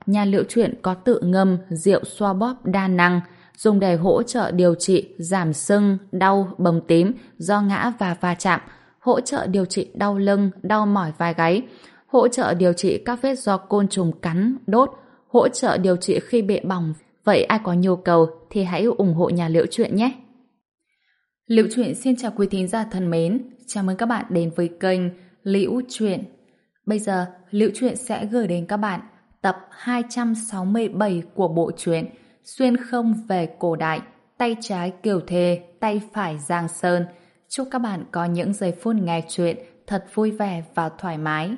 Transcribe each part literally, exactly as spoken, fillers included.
nhà Liễu Chuyện có tự ngâm rượu xoa bóp đa năng, dùng để hỗ trợ điều trị giảm sưng, đau, bầm tím do ngã và va chạm, hỗ trợ điều trị đau lưng, đau mỏi vai gáy, hỗ trợ điều trị các vết do côn trùng cắn, đốt, hỗ trợ điều trị khi bị bỏng. Vậy ai có nhu cầu thì hãy ủng hộ nhà Liễu Chuyện nhé. Liễu Chuyện xin chào quý thính giả thân mến, chào mừng các bạn đến với kênh Liễu Chuyện. Bây giờ, Liễu Chuyện sẽ gửi đến các bạn tập hai trăm sáu mươi bảy của bộ truyện Xuyên không về cổ đại, tay trái Kiều Thề, tay phải Giang Sơn. Chúc các bạn có những giây phút nghe chuyện thật vui vẻ và thoải mái.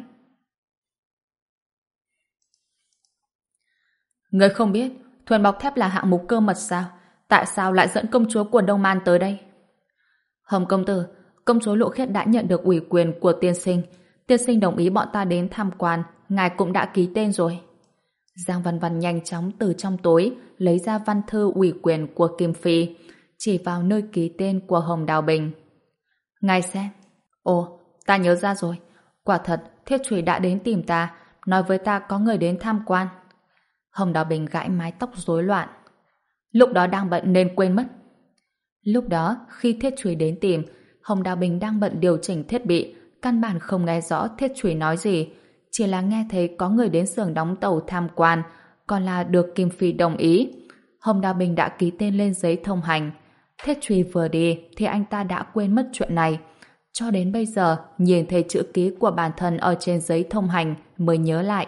Ngươi không biết thuyền bọc thép là hạng mục cơ mật sao? Tại sao lại dẫn công chúa của Đông Man tới đây? Hồng công tử, công chúa Lộ Khiết đã nhận được ủy quyền của tiên sinh. Tiên sinh đồng ý bọn ta đến tham quan, ngài cũng đã ký tên rồi. Giang Văn Văn nhanh chóng từ trong tối lấy ra văn thư ủy quyền của Kim Phi, chỉ vào nơi ký tên của Hồng Đào Bình. Ngài xem. Ồ, ta nhớ ra rồi. Quả thật, Thiết Trùy đã đến tìm ta, nói với ta có người đến tham quan. Hồng Đào Bình gãi mái tóc rối loạn. Lúc đó đang bận nên quên mất. Lúc đó, khi Thiết Trùy đến tìm, Hồng Đào Bình đang bận điều chỉnh thiết bị, căn bản không nghe rõ Thiết Trùy nói gì, chỉ là nghe thấy có người đến xưởng đóng tàu tham quan, còn là được Kim Phi đồng ý. Hồng Đào Bình đã ký tên lên giấy thông hành. Thiết Trùy vừa đi thì anh ta đã quên mất chuyện này. Cho đến bây giờ, nhìn thấy chữ ký của bản thân ở trên giấy thông hành mới nhớ lại.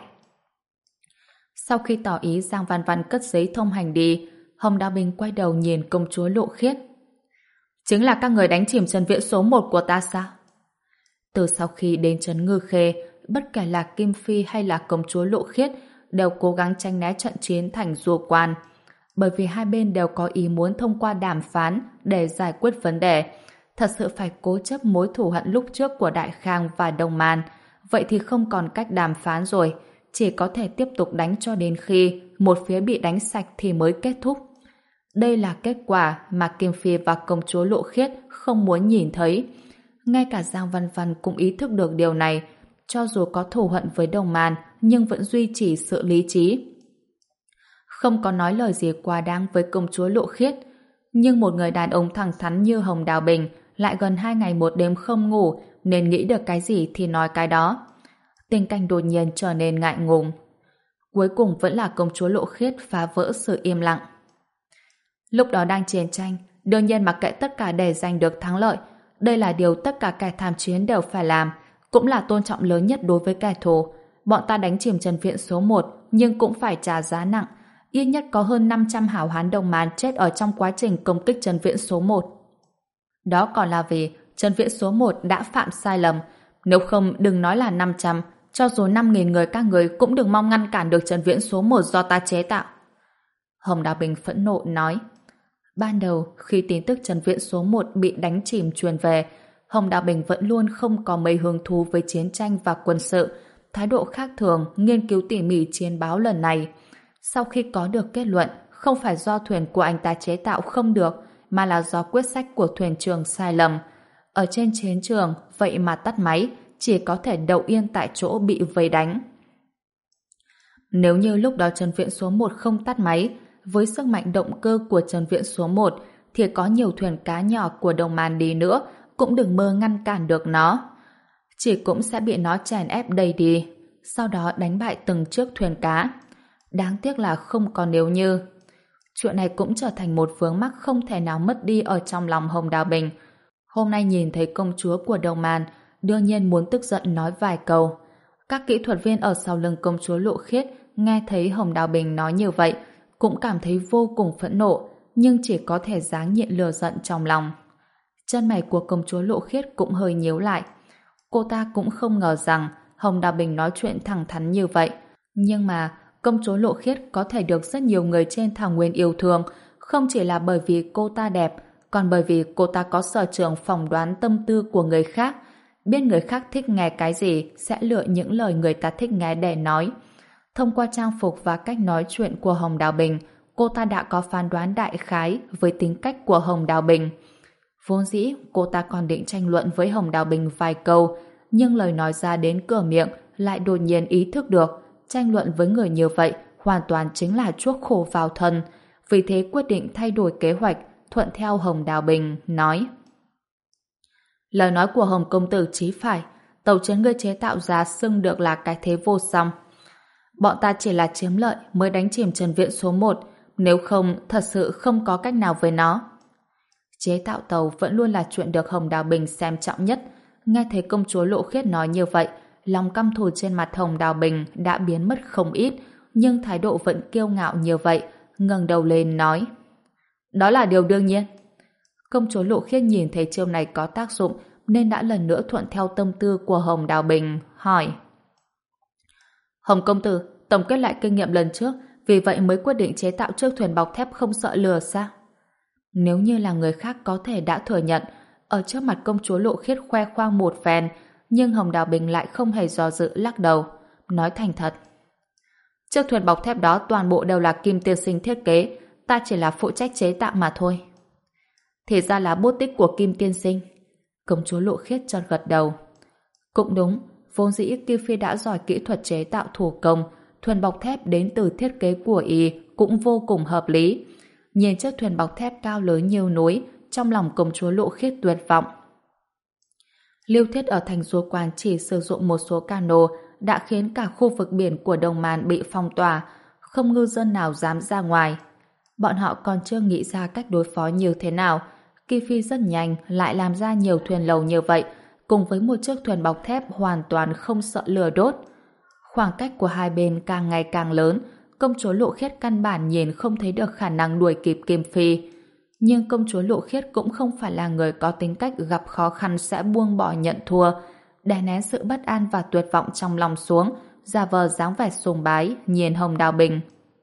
Sau khi tỏ ý Giang Văn Văn cất giấy thông hành đi, Hồng Đào Bình quay đầu nhìn công chúa Lộ Khiết. Chính là các người đánh chìm Trần Viễn số một của ta sao? Từ sau khi đến trấn Ngư Khê, bất kể là Kim Phi hay là công chúa Lộ Khiết đều cố gắng tránh né trận chiến thành Du Quan. Bởi vì hai bên đều có ý muốn thông qua đàm phán để giải quyết vấn đề. Thật sự phải cố chấp mối thù hận lúc trước của Đại Khang và Đông Man. Vậy thì không còn cách đàm phán rồi. Chỉ có thể tiếp tục đánh cho đến khi một phía bị đánh sạch thì mới kết thúc. Đây là kết quả mà Kim Phi và công chúa Lộ Khiết không muốn nhìn thấy. Ngay cả Giang Văn Văn cũng ý thức được điều này. Cho dù có thù hận với Đông Man nhưng vẫn duy trì sự lý trí. Không có nói lời gì quá đáng với công chúa Lộ Khiết. Nhưng một người đàn ông thẳng thắn như Hồng Đào Bình lại gần hai ngày một đêm không ngủ nên nghĩ được cái gì thì nói cái đó. Tình cảnh đột nhiên trở nên ngại ngùng. Cuối cùng vẫn là công chúa Lộ Khiết phá vỡ sự im lặng. Lúc đó đang chiến tranh, đương nhiên mặc kệ tất cả để giành được thắng lợi. Đây là điều tất cả kẻ tham chiến đều phải làm, cũng là tôn trọng lớn nhất đối với kẻ thù. Bọn ta đánh chìm Trần Viễn số một, nhưng cũng phải trả giá nặng. Ít nhất có hơn năm trăm hảo hán Đông Man chết ở trong quá trình công kích Trần Viễn số một. Đó còn là vì Trần Viễn số một đã phạm sai lầm. Nếu không đừng nói là năm trăm, cho dù năm nghìn người các người cũng đừng mong ngăn cản được Trần Viễn số một do ta chế tạo. Hồng Đào Bình phẫn nộ nói. Ban đầu, khi tin tức Trần Viễn số một bị đánh chìm truyền về, Hồng Đào Bình vẫn luôn không có mấy hứng thú với chiến tranh và quân sự, thái độ khác thường, nghiên cứu tỉ mỉ chiến báo lần này. Sau khi có được kết luận, không phải do thuyền của anh ta chế tạo không được, mà là do quyết sách của thuyền trưởng sai lầm. Ở trên chiến trường, vậy mà tắt máy, chỉ có thể đậu yên tại chỗ bị vây đánh. Nếu như lúc đó Trần Viễn số một không tắt máy, với sức mạnh động cơ của Trần Viễn số một thì có nhiều thuyền cá nhỏ của Đông Man đi nữa cũng đừng mơ ngăn cản được nó. Chỉ cũng sẽ bị nó chèn ép đầy đi, sau đó đánh bại từng chiếc thuyền cá. Đáng tiếc là không có nếu như. Chuyện này cũng trở thành một vướng mắc không thể nào mất đi ở trong lòng Hồng Đào Bình. Hôm nay nhìn thấy công chúa của Đông Man, đương nhiên muốn tức giận nói vài câu. Các kỹ thuật viên ở sau lưng công chúa Lộ Khiết nghe thấy Hồng Đào Bình nói như vậy cũng cảm thấy vô cùng phẫn nộ, nhưng chỉ có thể dáng nhịn lửa giận trong lòng. Chân mày của công chúa Lộ Khiết cũng hơi nhíu lại. Cô ta cũng không ngờ rằng Hồng Đào Bình nói chuyện thẳng thắn như vậy. Nhưng mà công chúa Lộ Khiết có thể được rất nhiều người trên thảo nguyên yêu thương, không chỉ là bởi vì cô ta đẹp, còn bởi vì cô ta có sở trường phỏng đoán tâm tư của người khác, biết người khác thích nghe cái gì sẽ lựa những lời người ta thích nghe để nói. Thông qua trang phục và cách nói chuyện của Hồng Đào Bình, cô ta đã có phán đoán đại khái với tính cách của Hồng Đào Bình. Vốn dĩ, cô ta còn định tranh luận với Hồng Đào Bình vài câu, nhưng lời nói ra đến cửa miệng lại đột nhiên ý thức được tranh luận với người như vậy hoàn toàn chính là chuốc khổ vào thân, vì thế quyết định thay đổi kế hoạch, thuận theo Hồng Đào Bình, nói: lời nói của Hồng công tử chí phải, tàu chiến ngươi chế tạo ra xưng được là cái thế vô song. Bọn ta chỉ là chiếm lợi mới đánh chìm Trần Viện số một, nếu không thật sự không có cách nào với nó. Chế tạo tàu vẫn luôn là chuyện được Hồng Đào Bình xem trọng nhất. Nghe thấy công chúa Lộ Khiết nói như vậy, lòng căm thù trên mặt Hồng Đào Bình đã biến mất không ít, nhưng thái độ vẫn kiêu ngạo như vậy, ngẩng đầu lên nói: đó là điều đương nhiên. Công chúa Lộ Khiết nhìn thấy chiêu này có tác dụng nên đã lần nữa thuận theo tâm tư của Hồng Đào Bình, hỏi: Hồng công tử, tổng kết lại kinh nghiệm lần trước, vì vậy mới quyết định chế tạo chiếc thuyền bọc thép không sợ lửa sao? Nếu như là người khác có thể đã thừa nhận, ở trước mặt công chúa Lộ Khiết khoe khoang một phen, nhưng Hồng Đào Bình lại không hề do dự lắc đầu, nói thành thật: chiếc thuyền bọc thép đó toàn bộ đều là Kim tiên sinh thiết kế, ta chỉ là phụ trách chế tạo mà thôi. Thì ra là bút tích của Kim tiên sinh. Công chúa Lộ Khiết chợt gật đầu. Cũng đúng, vốn dĩ Kim Phi đã giỏi kỹ thuật chế tạo thủ công, thuyền bọc thép đến từ thiết kế của y cũng vô cùng hợp lý. Nhìn chiếc thuyền bọc thép cao lớn như núi, trong lòng công chúa Lộ Khiết tuyệt vọng. Lưu Thiết ở thành Dô Quan chỉ sử dụng một số cano đã khiến cả khu vực biển của Đông Man bị phong tỏa, không ngư dân nào dám ra ngoài. Bọn họ còn chưa nghĩ ra cách đối phó như thế nào. Kim Phi rất nhanh lại làm ra nhiều thuyền lầu như vậy, cùng với một chiếc thuyền bọc thép hoàn toàn không sợ lửa đốt. Khoảng cách của hai bên càng ngày càng lớn, công chúa Lộ Khiết căn bản nhìn không thấy được khả năng đuổi kịp Kim Phi. Nhưng công chúa Lộ Khiết cũng không phải là người có tính cách gặp khó khăn sẽ buông bỏ nhận thua, đè nén sự bất an và tuyệt vọng trong lòng xuống, giả vờ dáng vẻ sùng bái, nhìn Hồng Đào Bình.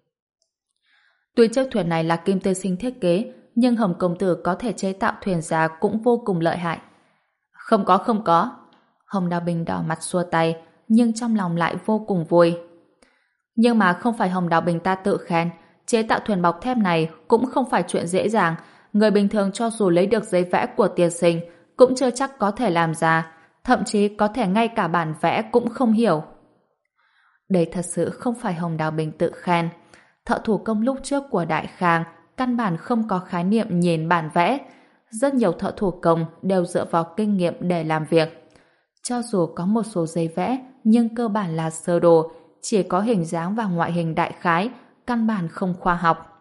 Tuy chiếc thuyền này là Kim tiên sinh thiết kế, nhưng Hồng công tử có thể chế tạo thuyền giá cũng vô cùng lợi hại. Không có không có. Hồng Đào Bình đỏ mặt xua tay, nhưng trong lòng lại vô cùng vui. Nhưng mà không phải Hồng Đào Bình ta tự khen, chế tạo thuyền bọc thép này cũng không phải chuyện dễ dàng. Người bình thường cho dù lấy được giấy vẽ của tiên sinh cũng chưa chắc có thể làm ra, thậm chí có thể ngay cả bản vẽ cũng không hiểu. Đây thật sự không phải Hồng Đào Bình tự khen. Thợ thủ công lúc trước của Đại Khang căn bản không có khái niệm nhìn bản vẽ. Rất nhiều thợ thủ công đều dựa vào kinh nghiệm để làm việc. Cho dù có một số giấy vẽ, nhưng cơ bản là sơ đồ, chỉ có hình dáng và ngoại hình đại khái, căn bản không khoa học.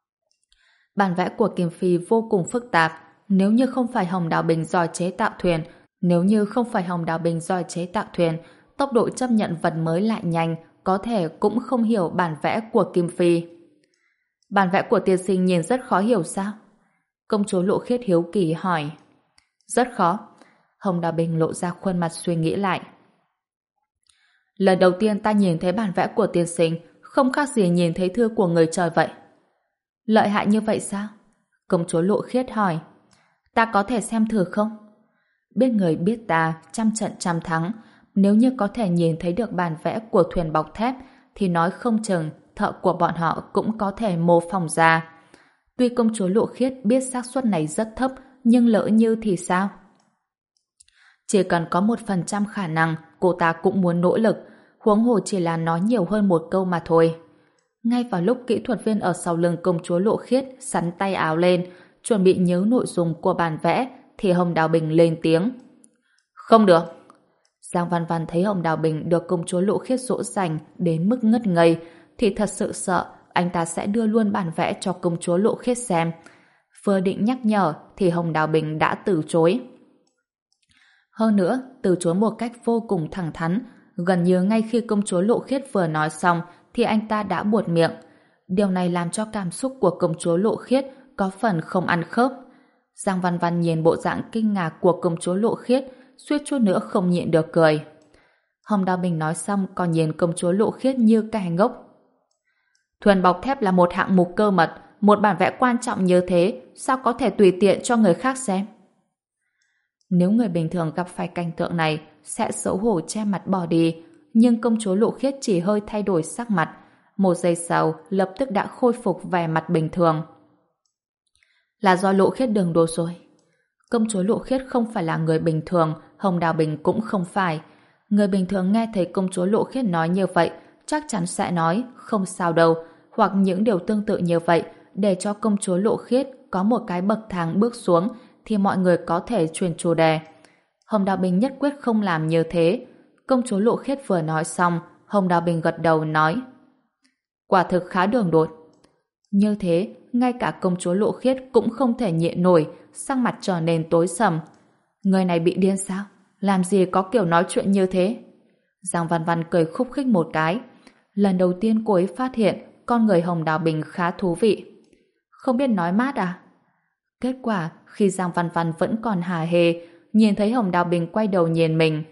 Bản vẽ của Kim Phi vô cùng phức tạp. Nếu như không phải Hồng Đào Bình giỏi chế tạo thuyền, nếu như không phải Hồng Đào Bình giỏi chế tạo thuyền, tốc độ chấp nhận vật mới lại nhanh, có thể cũng không hiểu bản vẽ của Kim Phi. Bản vẽ của tiên sinh nhìn rất khó hiểu sao? Công chúa Lộ Khiết hiếu kỳ hỏi. Rất khó. Hồng Đào Bình lộ ra khuôn mặt suy nghĩ lại. Lần đầu tiên ta nhìn thấy bản vẽ của tiên sinh, không khác gì nhìn thấy thư của người trời vậy. Lợi hại như vậy sao? Công chúa Lộ Khiết hỏi. Ta có thể xem thử không? Biết người biết ta, trăm trận trăm thắng. Nếu như có thể nhìn thấy được bản vẽ của thuyền bọc thép, thì nói không chừng thợ của bọn họ cũng có thể mô phỏng ra. Tuy công chúa Lộ Khiết biết xác suất này rất thấp, nhưng lỡ như thì sao? Chỉ cần có một phần trăm khả năng, cô ta cũng muốn nỗ lực, huống hồ chỉ là nói nhiều hơn một câu mà thôi. Ngay vào lúc kỹ thuật viên ở sau lưng công chúa Lộ Khiết sắn tay áo lên, chuẩn bị nhớ nội dung của bản vẽ, thì Hồng Đào Bình lên tiếng. Không được. Giang Văn Văn thấy Hồng Đào Bình được công chúa Lộ Khiết dỗ dành đến mức ngất ngây, thì thật sự sợ anh ta sẽ đưa luôn bản vẽ cho công chúa Lộ Khiết xem. Vừa định nhắc nhở thì Hồng Đào Bình đã từ chối. Hơn nữa, từ chối một cách vô cùng thẳng thắn, gần như ngay khi công chúa Lộ Khiết vừa nói xong thì anh ta đã buột miệng. Điều này làm cho cảm xúc của công chúa Lộ Khiết có phần không ăn khớp. Giang Văn Văn nhìn bộ dạng kinh ngạc của công chúa Lộ Khiết, suýt chút nữa không nhịn được cười. Hồng Đào Bình nói xong còn nhìn công chúa Lộ Khiết như kẻ ngốc. Thuyền bọc thép là một hạng mục cơ mật, một bản vẽ quan trọng như thế, sao có thể tùy tiện cho người khác xem? Nếu người bình thường gặp phải cảnh tượng này, sẽ xấu hổ che mặt bỏ đi, nhưng công chúa Lộ Khiết chỉ hơi thay đổi sắc mặt, một giây sau lập tức đã khôi phục vẻ mặt bình thường. Là do Lộ Khiết đường đột rồi. Công chúa Lộ Khiết không phải là người bình thường, Hồng Đào Bình cũng không phải. Người bình thường nghe thấy công chúa Lộ Khiết nói như vậy, chắc chắn sẽ nói không sao đâu, hoặc những điều tương tự như vậy để cho công chúa Lộ Khiết có một cái bậc thang bước xuống thì mọi người có thể chuyển chủ đề. Hồng Đào Bình nhất quyết không làm như thế. Công chúa Lộ Khiết vừa nói xong, Hồng Đào Bình gật đầu nói: quả thực khá đường đột. Như thế, ngay cả công chúa Lộ Khiết cũng không thể nhịn nổi, sắc mặt trở nên tối sầm. Người này bị điên sao? Làm gì có kiểu nói chuyện như thế? Giang Văn Văn cười khúc khích một cái. Lần đầu tiên cô ấy phát hiện con người Hồng Đào Bình khá thú vị. Không biết nói mát à? Kết quả, khi Giang Văn Văn vẫn còn hả hê, nhìn thấy Hồng Đào Bình quay đầu nhìn mình.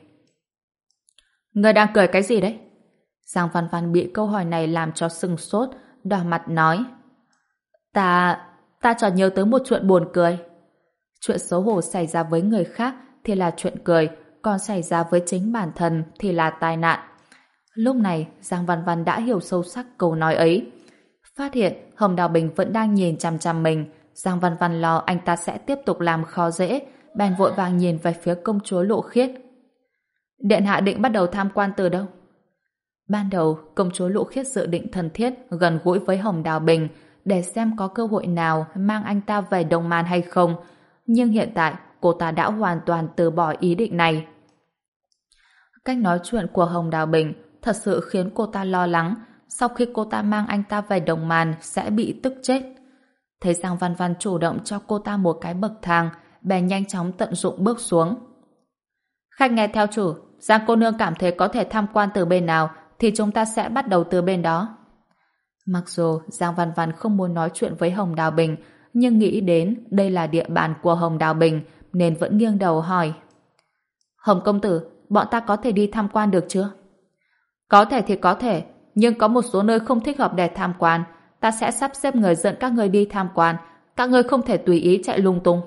Người đang cười cái gì đấy? Giang Văn Văn bị câu hỏi này làm cho sừng sốt, đỏ mặt nói: Ta... ta chợt nhớ tới một chuyện buồn cười. Chuyện xấu hổ xảy ra với người khác thì là chuyện cười, còn xảy ra với chính bản thân thì là tai nạn. Lúc này, Giang Văn Văn đã hiểu sâu sắc câu nói ấy. Phát hiện Hồng Đào Bình vẫn đang nhìn chằm chằm mình, Giang Văn Văn lo anh ta sẽ tiếp tục làm khó dễ, bèn vội vàng nhìn về phía công chúa Lộ Khiết. Điện hạ định bắt đầu tham quan từ đâu? Ban đầu, công chúa Lộ Khiết dự định thân thiết, gần gũi với Hồng Đào Bình để xem có cơ hội nào mang anh ta về Đông Man hay không. Nhưng hiện tại, cô ta đã hoàn toàn từ bỏ ý định này. Cách nói chuyện của Hồng Đào Bình thật sự khiến cô ta lo lắng sau khi cô ta mang anh ta về Đông Man sẽ bị tức chết. Thấy Giang Văn Văn chủ động cho cô ta một cái bậc thang, bèn nhanh chóng tận dụng bước xuống. Khách nghe theo chủ, Giang cô nương cảm thấy có thể tham quan từ bên nào thì chúng ta sẽ bắt đầu từ bên đó. Mặc dù Giang Văn Văn không muốn nói chuyện với Hồng Đào Bình, nhưng nghĩ đến đây là địa bàn của Hồng Đào Bình nên vẫn nghiêng đầu hỏi: Hồng công tử, bọn ta có thể đi tham quan được chưa? Có thể thì có thể, nhưng có một số nơi không thích hợp để tham quan. Ta sẽ sắp xếp người dẫn các người đi tham quan. Các người không thể tùy ý chạy lung tung.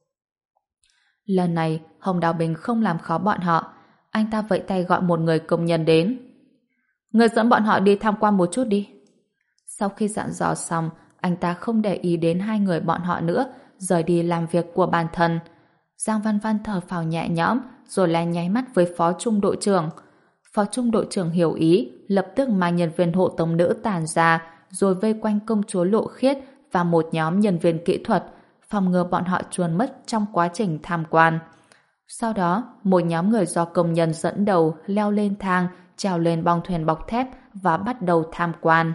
Lần này, Hồng Đào Bình không làm khó bọn họ. Anh ta vẫy tay gọi một người công nhân đến. Người dẫn bọn họ đi tham quan một chút đi. Sau khi dặn dò xong, anh ta không để ý đến hai người bọn họ nữa, rời đi làm việc của bản thân. Giang Văn Văn thở phào nhẹ nhõm, rồi lại nháy mắt với phó trung đội trưởng. Phó trung đội trưởng hiểu ý, lập tức mang nhân viên hộ tống nữ tản ra, rồi vây quanh công chúa Lộ Khiết và một nhóm nhân viên kỹ thuật, phòng ngừa bọn họ chuồn mất trong quá trình tham quan. Sau đó, một nhóm người do công nhân dẫn đầu leo lên thang, trèo lên bong thuyền bọc thép và bắt đầu tham quan.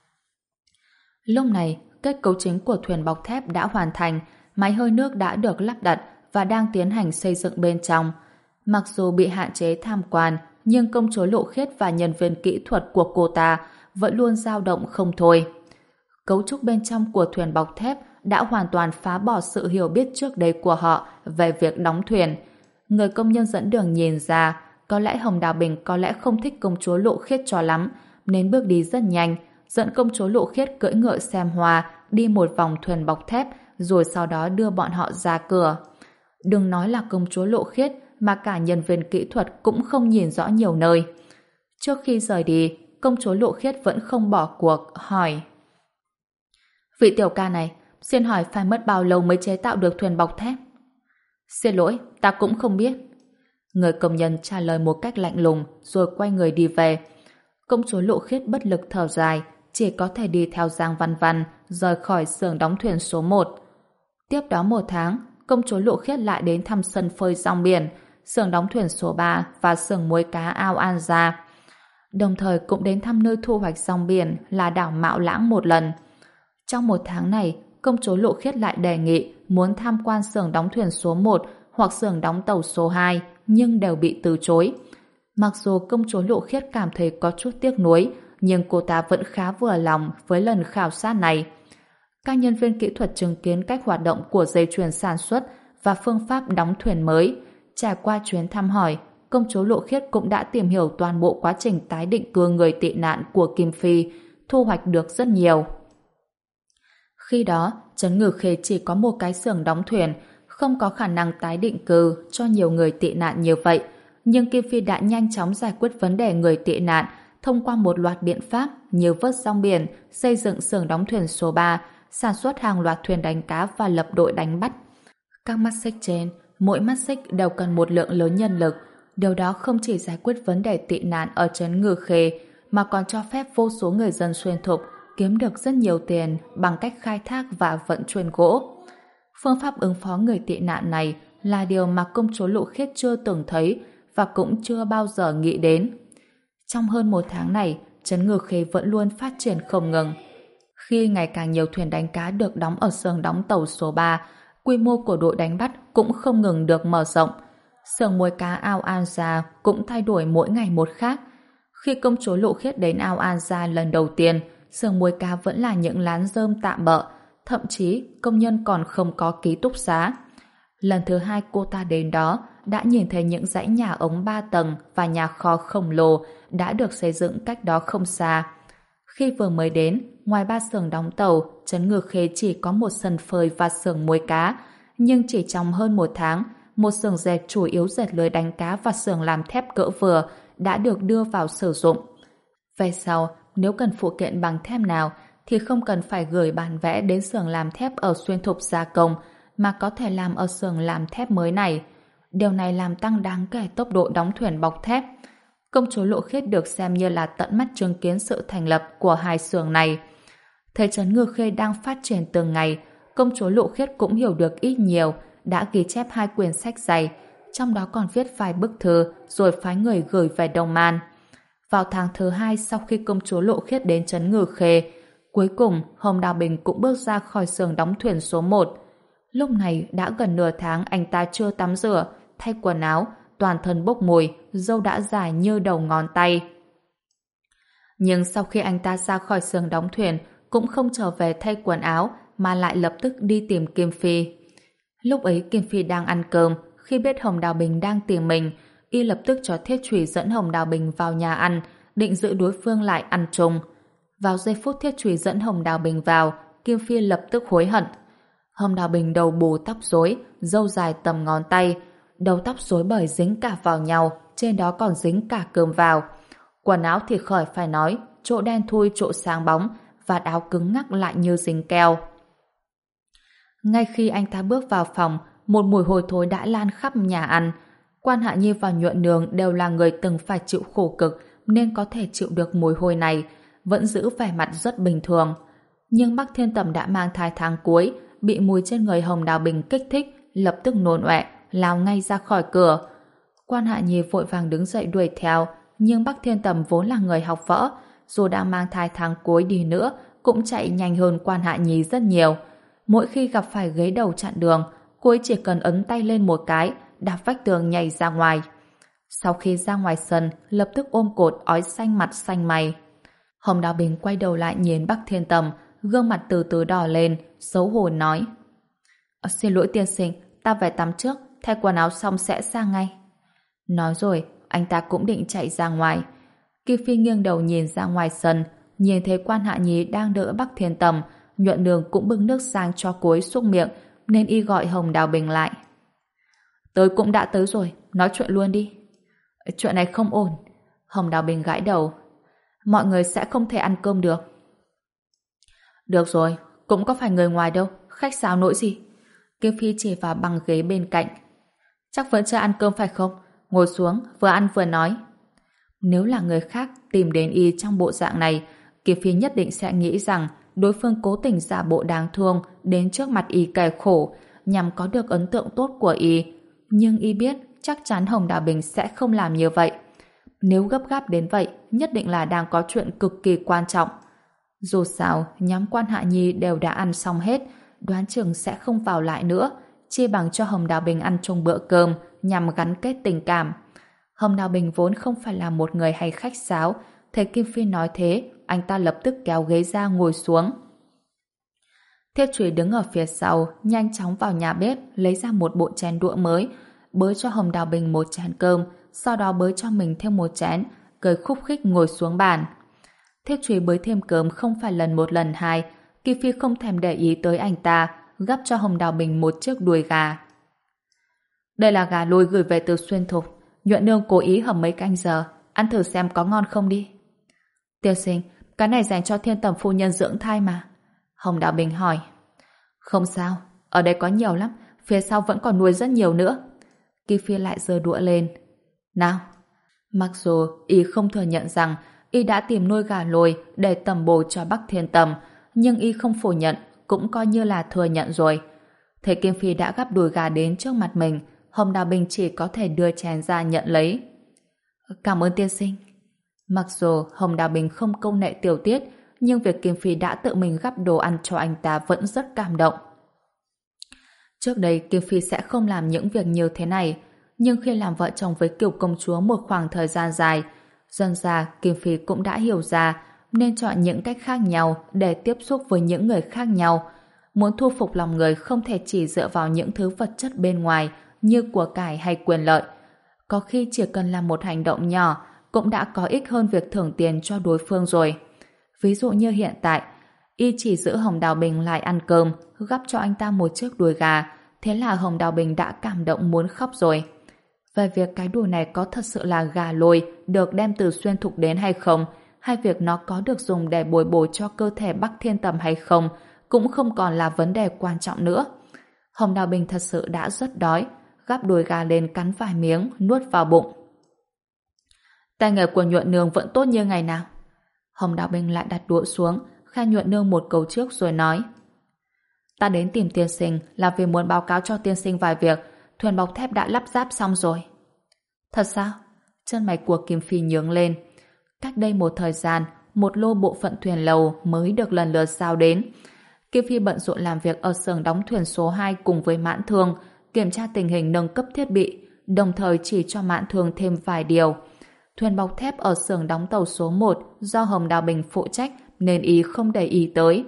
Lúc này, kết cấu chính của thuyền bọc thép đã hoàn thành, máy hơi nước đã được lắp đặt và đang tiến hành xây dựng bên trong. Mặc dù bị hạn chế tham quan, nhưng công chúa Lộ Khiết và nhân viên kỹ thuật của cô ta vẫn luôn dao động không thôi. Cấu trúc bên trong của thuyền bọc thép đã hoàn toàn phá bỏ sự hiểu biết trước đây của họ về việc đóng thuyền. Người công nhân dẫn đường nhìn ra, có lẽ Hồng Đào Bình có lẽ không thích công chúa Lộ Khiết cho lắm, nên bước đi rất nhanh, dẫn công chúa Lộ Khiết cưỡi ngựa xem hoa, đi một vòng thuyền bọc thép, rồi sau đó đưa bọn họ ra cửa. Đừng nói là công chúa Lộ Khiết, mà cả nhân viên kỹ thuật cũng không nhìn rõ nhiều nơi. Trước khi rời đi, công chúa Lộ Khiết vẫn không bỏ cuộc, hỏi: Vị tiểu ca này, xin hỏi phải mất bao lâu mới chế tạo được thuyền bọc thép? Xin lỗi, ta cũng không biết. Người công nhân trả lời một cách lạnh lùng, rồi quay người đi về. Công chúa Lộ Khiết bất lực thở dài, chỉ có thể đi theo Giang Văn Văn, rời khỏi xưởng đóng thuyền số một. Tiếp đó một tháng, công chúa Lộ Khiết lại đến thăm sân phơi rong biển, xưởng đóng thuyền số ba và xưởng muối cá ao An Gia. Đồng thời cũng đến thăm nơi thu hoạch rong biển là đảo Mạo Lãng một lần. Trong một tháng này, công chúa Lộ Khiết lại đề nghị muốn tham quan xưởng đóng thuyền số một hoặc xưởng đóng tàu số hai, nhưng đều bị từ chối. Mặc dù công chúa Lộ Khiết cảm thấy có chút tiếc nuối, nhưng cô ta vẫn khá vừa lòng với lần khảo sát này. Các nhân viên kỹ thuật chứng kiến cách hoạt động của dây chuyền sản xuất và phương pháp đóng thuyền mới. Trải qua chuyến thăm hỏi, công chúa Lộ Khiết cũng đã tìm hiểu toàn bộ quá trình tái định cư người tị nạn của Kim Phi, thu hoạch được rất nhiều. Khi đó, Trấn Ngự Khê chỉ có một cái xưởng đóng thuyền, không có khả năng tái định cư cho nhiều người tị nạn như vậy. Nhưng Kim Phi đã nhanh chóng giải quyết vấn đề người tị nạn thông qua một loạt biện pháp như vớt rong biển, xây dựng xưởng đóng thuyền số ba, sản xuất hàng loạt thuyền đánh cá và lập đội đánh bắt. Các mắt xích trên, mỗi mắt xích đều cần một lượng lớn nhân lực. Điều đó không chỉ giải quyết vấn đề tị nạn ở Trấn Ngự Khê, mà còn cho phép vô số người dân xuyên thục kiếm được rất nhiều tiền bằng cách khai thác và vận chuyển gỗ. Phương pháp ứng phó người tị nạn này là điều mà công chúa Lục Khiết chưa từng thấy và cũng chưa bao giờ nghĩ đến. Trong hơn một tháng này, trấn Ngự Khê vẫn luôn phát triển không ngừng. Khi ngày càng nhiều thuyền đánh cá được đóng ở xưởng đóng tàu số ba, quy mô của đội đánh bắt cũng không ngừng được mở rộng. Xưởng muối cá Ao An Gia cũng thay đổi mỗi ngày một khác. Khi công chúa Lục Khiết đến Ao An Gia lần đầu tiên, xưởng muối cá vẫn là những lán rơm tạm bợ, thậm chí công nhân còn không có ký túc xá. Lần thứ hai cô ta đến đó, đã nhìn thấy những dãy nhà ống ba tầng và nhà kho khổng lồ đã được xây dựng cách đó không xa. Khi vừa mới đến, ngoài ba xưởng đóng tàu, trấn Ngự Khê chỉ có một sân phơi và xưởng muối cá, nhưng chỉ trong hơn một tháng, một xưởng dệt chủ yếu dệt lưới đánh cá và xưởng làm thép cỡ vừa đã được đưa vào sử dụng. Về sau, nếu cần phụ kiện bằng thép nào thì không cần phải gửi bản vẽ đến xưởng làm thép ở Xuyên Thục gia công, mà có thể làm ở xưởng làm thép mới này. Điều này làm tăng đáng kể tốc độ đóng thuyền bọc thép. Công chúa Lục Khiết được xem như là tận mắt chứng kiến sự thành lập của hai xưởng này. Thấy trấn Ngự Khê đang phát triển từng ngày, công chúa Lục Khiết cũng hiểu được ít nhiều, đã ghi chép hai quyển sách dày, trong đó còn viết vài bức thư rồi phái người gửi về Đông Man. Vào tháng thứ hai sau khi công chúa Lục Khiết đến trấn Ngự Khê, cuối cùng Hồng Đào Bình cũng bước ra khỏi xưởng đóng thuyền số một. Lúc này đã gần nửa tháng anh ta chưa tắm rửa, thay quần áo, toàn thân bốc mùi, râu đã dài như đầu ngón tay. Nhưng sau khi anh ta ra khỏi xưởng đóng thuyền, cũng không trở về thay quần áo, mà lại lập tức đi tìm Kim Phi. Lúc ấy Kim Phi đang ăn cơm, khi biết Hồng Đào Bình đang tìm mình, y lập tức cho Thiết Chủy dẫn Hồng Đào Bình vào nhà ăn, định giữ đối phương lại ăn chung. Vào giây phút Thiết Chủy dẫn Hồng Đào Bình vào, Kim Phi lập tức hối hận. Hồng Đào Bình đầu bù tóc rối, râu dài tầm ngón tay, đầu tóc rối bời dính cả vào nhau, trên đó còn dính cả cơm vào. Quần áo thì khỏi phải nói, chỗ đen thui chỗ sáng bóng, và áo cứng ngắc lại như dính keo. Ngay khi anh ta bước vào phòng, một mùi hôi thối đã lan khắp nhà ăn. Quan Hạ Nhi và Nhuận Nương đều là người từng phải chịu khổ cực nên có thể chịu được mùi hôi này, vẫn giữ vẻ mặt rất bình thường. Nhưng Bắc Thiên Tầm đã mang thai tháng cuối, bị mùi trên người Hồng Đào Bình kích thích, lập tức nôn ọe, lao ngay ra khỏi cửa. Quan Hạ Nhi vội vàng đứng dậy đuổi theo, nhưng Bắc Thiên Tầm vốn là người học võ, dù đang mang thai tháng cuối đi nữa, cũng chạy nhanh hơn Quan Hạ Nhi rất nhiều. Mỗi khi gặp phải ghế đầu chặn đường, cô ấy chỉ cần ấn tay lên một cái, đạp vách tường nhảy ra ngoài. Sau khi ra ngoài sân, lập tức ôm cột ói xanh mặt xanh mày. Hồng Đào Bình quay đầu lại nhìn Bắc Thiên Tầm, gương mặt từ từ đỏ lên, xấu hổ nói: "Xin lỗi tiên sinh, ta về tắm trước, thay quần áo xong sẽ sang ngay." Nói rồi, anh ta cũng định chạy ra ngoài. Kim Phi nghiêng đầu nhìn ra ngoài sân, nhìn thấy Quan Hạ Nhi đang đỡ Bắc Thiên Tầm, Nhuận Nương cũng bưng nước sang cho cô ấy xúc miệng, nên y gọi Hồng Đào Bình lại. "Tới cũng đã tới rồi, nói chuyện luôn đi." "Chuyện này không ổn." Hồng Đào Bình gãi đầu. "Mọi người sẽ không thể ăn cơm được." "Được rồi, cũng có phải người ngoài đâu, khách sáo nỗi gì." Kim Phi chỉ vào băng ghế bên cạnh. "Chắc vẫn chưa ăn cơm phải không? Ngồi xuống, vừa ăn vừa nói." Nếu là người khác tìm đến y trong bộ dạng này, Kim Phi nhất định sẽ nghĩ rằng đối phương cố tình giả bộ đáng thương đến trước mặt y kẻ khổ, nhằm có được ấn tượng tốt của y. Nhưng y biết chắc chắn Hồng Đào Bình sẽ không làm như vậy. Nếu gấp gáp đến vậy, nhất định là đang có chuyện cực kỳ quan trọng. Dù sao, nhóm Quan Hạ Nhi đều đã ăn xong hết, đoán chừng sẽ không vào lại nữa, chia bằng cho Hồng Đào Bình ăn chung bữa cơm nhằm gắn kết tình cảm. Hồng Đào Bình vốn không phải là một người hay khách sáo, thấy Kim Phi nói thế, anh ta lập tức kéo ghế ra ngồi xuống. Thiết Chủy đứng ở phía sau, nhanh chóng vào nhà bếp lấy ra một bộ chén đũa mới, bới cho Hồng Đào Bình một chén cơm, sau đó bới cho mình thêm một chén, cười khúc khích ngồi xuống bàn. Thiết Chủy bới thêm cơm không phải lần một lần hai, Kim Phi không thèm để ý tới anh ta, gắp cho Hồng Đào Bình một chiếc đùi gà. "Đây là gà lùi gửi về từ Xuyên Thục, Nhuận Nương cố ý hầm mấy canh giờ, ăn thử xem có ngon không đi." "Tiên sinh, cái này dành cho Thiên Tầm phu nhân dưỡng thai mà." Hồng Đào Bình hỏi. "Không sao, ở đây có nhiều lắm, phía sau vẫn còn nuôi rất nhiều nữa." Kim Phi lại giơ đũa lên. "Nào." Mặc dù y không thừa nhận rằng y đã tìm nuôi gà lồi để tầm bổ cho Bắc Thiên Tầm, nhưng y không phủ nhận, cũng coi như là thừa nhận rồi. Thấy Kim Phi đã gắp đùi gà đến trước mặt mình, Hồng Đào Bình chỉ có thể đưa chén ra nhận lấy. Cảm ơn tiên sinh. Mặc dù Hồng Đào Bình không câu nệ tiểu tiết, nhưng việc Kim Phi đã tự mình gắp đồ ăn cho anh ta vẫn rất cảm động. Trước đây Kim Phi sẽ không làm những việc như thế này, nhưng khi làm vợ chồng với Kiều công chúa một khoảng thời gian dài, dần ra Kim Phi cũng đã hiểu ra nên chọn những cách khác nhau để tiếp xúc với những người khác nhau. Muốn thu phục lòng người không thể chỉ dựa vào những thứ vật chất bên ngoài như của cải hay quyền lợi. Có khi chỉ cần làm một hành động nhỏ cũng đã có ích hơn việc thưởng tiền cho đối phương rồi. Ví dụ như hiện tại, y chỉ giữ Hồng Đào Bình lại ăn cơm, gắp cho anh ta một chiếc đùi gà, thế là Hồng Đào Bình đã cảm động muốn khóc rồi. Về việc cái đùi này có thật sự là gà lồi được đem từ Xuyên Thục đến hay không, hay việc nó có được dùng để bồi bổ cho cơ thể Bắc Thiên Tầm hay không, cũng không còn là vấn đề quan trọng nữa. Hồng Đào Bình thật sự đã rất đói, gắp đùi gà lên cắn vài miếng, nuốt vào bụng. Tay nghề của Nhuận Nương vẫn tốt như ngày nào. Hồng Đào Bình lại đặt đũa xuống, khai Nhuận Nương một câu trước rồi nói: Ta đến tìm tiên sinh là vì muốn báo cáo cho tiên sinh vài việc. Thuyền bọc thép đã lắp ráp xong rồi. Thật sao? Chân mày của Kim Phi nhướng lên. Cách đây một thời gian, một lô bộ phận thuyền lầu mới được lần lượt giao đến. Kim Phi bận rộn làm việc ở xưởng đóng thuyền số hai cùng với Mãn Thương, kiểm tra tình hình nâng cấp thiết bị, đồng thời chỉ cho Mãn Thương thêm vài điều. Thuyền bọc thép ở xưởng đóng tàu số một do Hồng Đào Bình phụ trách nên ý không để ý tới.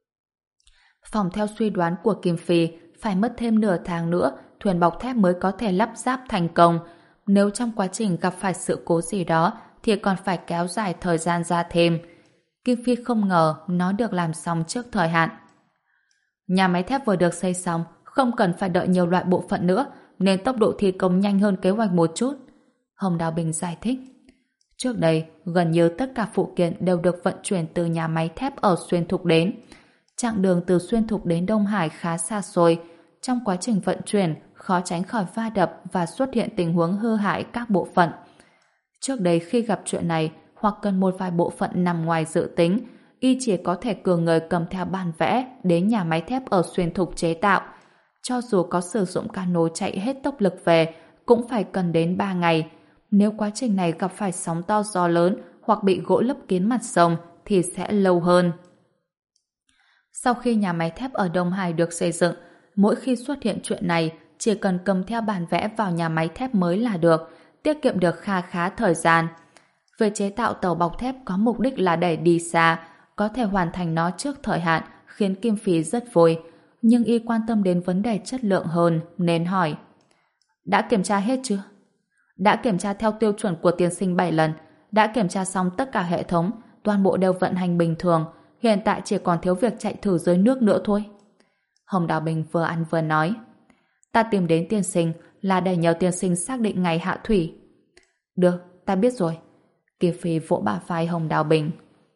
Phòng theo suy đoán của Kim Phi, phải mất thêm nửa tháng nữa thuyền bọc thép mới có thể lắp ráp thành công. Nếu trong quá trình gặp phải sự cố gì đó thì còn phải kéo dài thời gian ra thêm. Kim Phi không ngờ nó được làm xong trước thời hạn. Nhà máy thép vừa được xây xong, không cần phải đợi nhiều loại bộ phận nữa, nên tốc độ thi công nhanh hơn kế hoạch một chút. Hồng Đào Bình giải thích. Trước đây, gần như tất cả phụ kiện đều được vận chuyển từ nhà máy thép ở Xuyên Thục đến. Chặng đường từ Xuyên Thục đến Đông Hải khá xa xôi. Trong quá trình vận chuyển, khó tránh khỏi va đập và xuất hiện tình huống hư hại các bộ phận. Trước đây khi gặp chuyện này, hoặc cần một vài bộ phận nằm ngoài dự tính, y chỉ có thể cử người cầm theo bản vẽ đến nhà máy thép ở Xuyên Thục chế tạo. Cho dù có sử dụng cano chạy hết tốc lực về, cũng phải cần đến ba ngày. Nếu quá trình này gặp phải sóng to gió lớn hoặc bị gỗ lấp kín mặt sông thì sẽ lâu hơn. Sau khi nhà máy thép ở Đông Hải được xây dựng, mỗi khi xuất hiện chuyện này, chỉ cần cầm theo bản vẽ vào nhà máy thép mới là được, tiết kiệm được kha khá thời gian. Về chế tạo tàu bọc thép có mục đích là để đi xa, có thể hoàn thành nó trước thời hạn, khiến Kim Phi rất vui. Nhưng y quan tâm đến vấn đề chất lượng hơn, nên hỏi: Đã kiểm tra hết chưa? Đã kiểm tra theo tiêu chuẩn của tiên sinh bảy lần, đã kiểm tra xong tất cả hệ thống, toàn bộ đều vận hành bình thường, hiện tại chỉ còn thiếu việc chạy thử dưới nước nữa thôi. Hồng Đào Bình vừa ăn vừa nói: Ta tìm đến tiên sinh là để nhờ tiên sinh xác định ngày hạ thủy. Được, ta biết rồi. Kim Phi vỗ bả vai Hồng Đào Bình.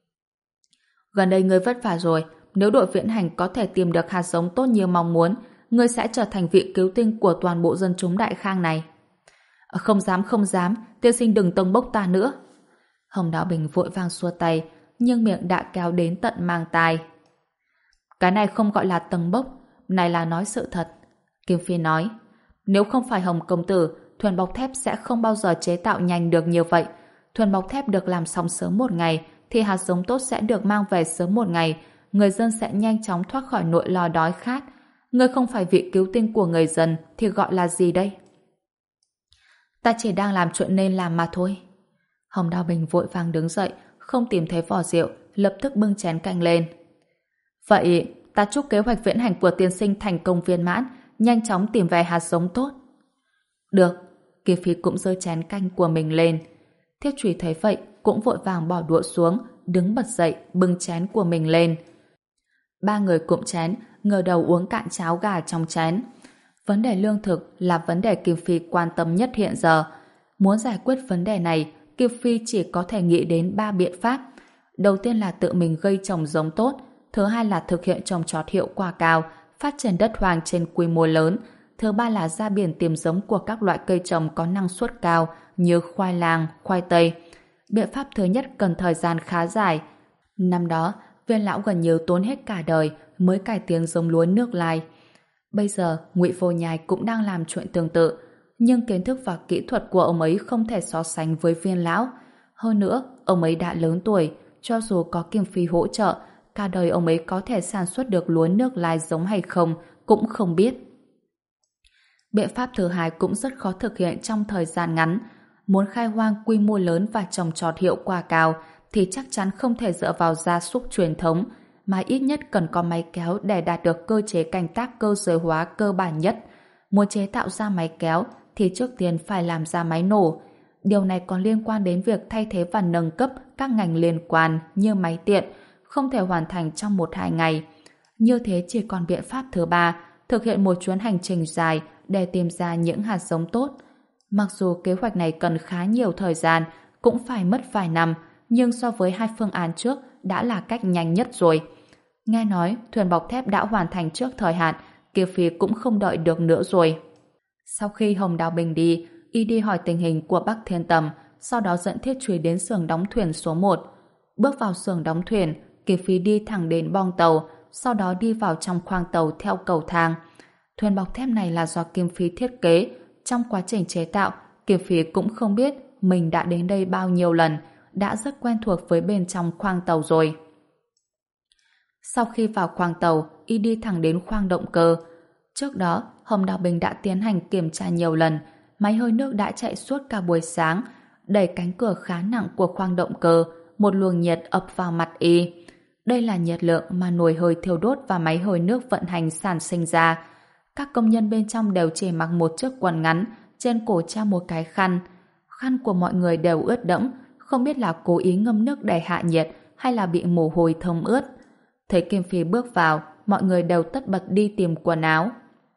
Gần đây ngươi vất vả rồi, nếu đội viễn hành có thể tìm được hạt giống tốt như mong muốn, ngươi sẽ trở thành vị cứu tinh của toàn bộ dân chúng Đại Khang này. Không dám không dám, tiên sinh đừng tông bốc ta nữa. Hồng Đào Bình vội vàng xua tay, nhưng miệng đã kéo đến tận mang tai. Cái này không gọi là tầng bốc, này là nói sự thật. Kim Phi nói, nếu không phải Hồng công tử, thuyền bọc thép sẽ không bao giờ chế tạo nhanh được như vậy. Thuyền bọc thép được làm xong sớm một ngày, thì hạt giống tốt sẽ được mang về sớm một ngày, người dân sẽ nhanh chóng thoát khỏi nỗi lo đói khát. Ngươi không phải vị cứu tinh của người dân, thì gọi là gì đây? Ta chỉ đang làm chuyện nên làm mà thôi. Hồng Đào Bình vội vàng đứng dậy, không tìm thấy vỏ rượu, lập tức bưng chén canh lên. Vậy, ta chúc kế hoạch viễn hành của tiên sinh thành công viên mãn, nhanh chóng tìm về hạt giống tốt. Được, Kim Phi cũng giơ chén canh của mình lên. Thiết Trùy thấy vậy, cũng vội vàng bỏ đũa xuống, đứng bật dậy, bưng chén của mình lên. Ba người cụm chén, ngửa đầu uống cạn cháo gà trong chén. Vấn đề lương thực là vấn đề Kim Phi quan tâm nhất hiện giờ. Muốn giải quyết vấn đề này, Kim Phi chỉ có thể nghĩ đến ba biện pháp. Đầu tiên là tự mình gây trồng giống tốt, thứ hai là thực hiện trồng trọt hiệu quả cao, phát triển đất hoang trên quy mô lớn, thứ ba là ra biển tìm giống của các loại cây trồng có năng suất cao như khoai lang, khoai tây. Biện pháp thứ nhất cần thời gian khá dài. Năm đó, Viên lão gần như tốn hết cả đời mới cải tiến giống lúa nước lai. Bây giờ, Ngụy Vô Nhai cũng đang làm chuyện tương tự, nhưng kiến thức và kỹ thuật của ông ấy không thể so sánh với Viên lão. Hơn nữa, ông ấy đã lớn tuổi, cho dù có Kim Phi hỗ trợ, cả đời ông ấy có thể sản xuất được lúa nước lai giống hay không cũng không biết. Biện pháp thứ hai cũng rất khó thực hiện trong thời gian ngắn. Muốn khai hoang quy mô lớn và trồng trọt hiệu quả cao thì chắc chắn không thể dựa vào gia súc truyền thống, mà ít nhất cần có máy kéo để đạt được cơ chế canh tác cơ giới hóa cơ bản nhất. Muốn chế tạo ra máy kéo thì trước tiên phải làm ra máy nổ. Điều này còn liên quan đến việc thay thế và nâng cấp các ngành liên quan như máy tiện, không thể hoàn thành trong một hai ngày. Như thế chỉ còn biện pháp thứ ba, thực hiện một chuyến hành trình dài để tìm ra những hạt giống tốt. Mặc dù kế hoạch này cần khá nhiều thời gian, cũng phải mất vài năm, nhưng so với hai phương án trước đã là cách nhanh nhất rồi. Nghe nói thuyền bọc thép đã hoàn thành trước thời hạn, Kiều Phi cũng không đợi được nữa rồi. Sau khi Hồng Đào Bình đi, y đi hỏi tình hình của Bắc Thiên Tầm, sau đó dẫn Thiết Trùy đến xưởng đóng thuyền số một. Bước vào xưởng đóng thuyền, Kiều Phi đi thẳng đến boong tàu, sau đó đi vào trong khoang tàu theo cầu thang. Thuyền bọc thép này là do Kim Phi thiết kế. Trong quá trình chế tạo, Kim Phi cũng không biết mình đã đến đây bao nhiêu lần, đã rất quen thuộc với bên trong khoang tàu rồi. Sau khi vào khoang tàu, y đi thẳng đến khoang động cơ. Trước đó, Hồng Đào Bình đã tiến hành kiểm tra nhiều lần, máy hơi nước đã chạy suốt cả buổi sáng, đẩy cánh cửa khá nặng của khoang động cơ, một luồng nhiệt ập vào mặt y. Đây là nhiệt lượng mà nồi hơi thiêu đốt và máy hơi nước vận hành sản sinh ra. Các công nhân bên trong đều chỉ mặc một chiếc quần ngắn, trên cổ treo một cái khăn. Khăn của mọi người đều ướt đẫm, không biết là cố ý ngâm nước để hạ nhiệt hay là bị mồ hôi thấm ướt. Thấy Kim Phi bước vào, mọi người đều tất bật đi tìm quần áo.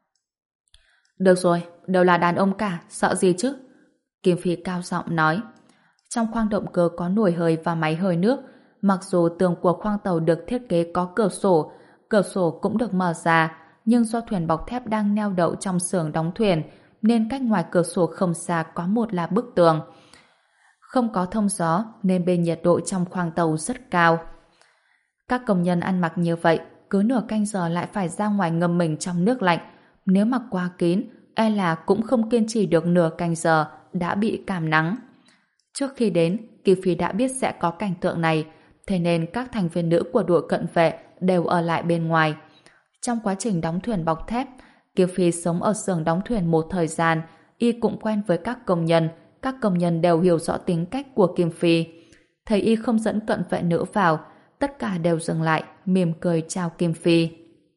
Được rồi, đều là đàn ông cả, sợ gì chứ? Kim Phi cao giọng nói. Trong khoang động cơ có nồi hơi và máy hơi nước. Mặc dù tường của khoang tàu được thiết kế có cửa sổ, cửa sổ cũng được mở ra, nhưng do thuyền bọc thép đang neo đậu trong xưởng đóng thuyền, nên cách ngoài cửa sổ không xa có một là bức tường. Không có thông gió, nên bên nhiệt độ trong khoang tàu rất cao. Các công nhân ăn mặc như vậy, cứ nửa canh giờ lại phải ra ngoài ngâm mình trong nước lạnh. Nếu mặc quá kín, e là cũng không kiên trì được nửa canh giờ, đã bị cảm nắng. Trước khi đến, Kỳ Phi đã biết sẽ có cảnh tượng này, thế nên các thành viên nữ của đội cận vệ đều ở lại bên ngoài. Trong quá trình đóng thuyền bọc thép, Kiều Phi sống ở xưởng đóng thuyền một thời gian, y cũng quen với các công nhân, các công nhân đều hiểu rõ tính cách của Kim Phi. Thấy y không dẫn cận vệ nữ vào, tất cả đều dừng lại, mỉm cười chào Kim Phi.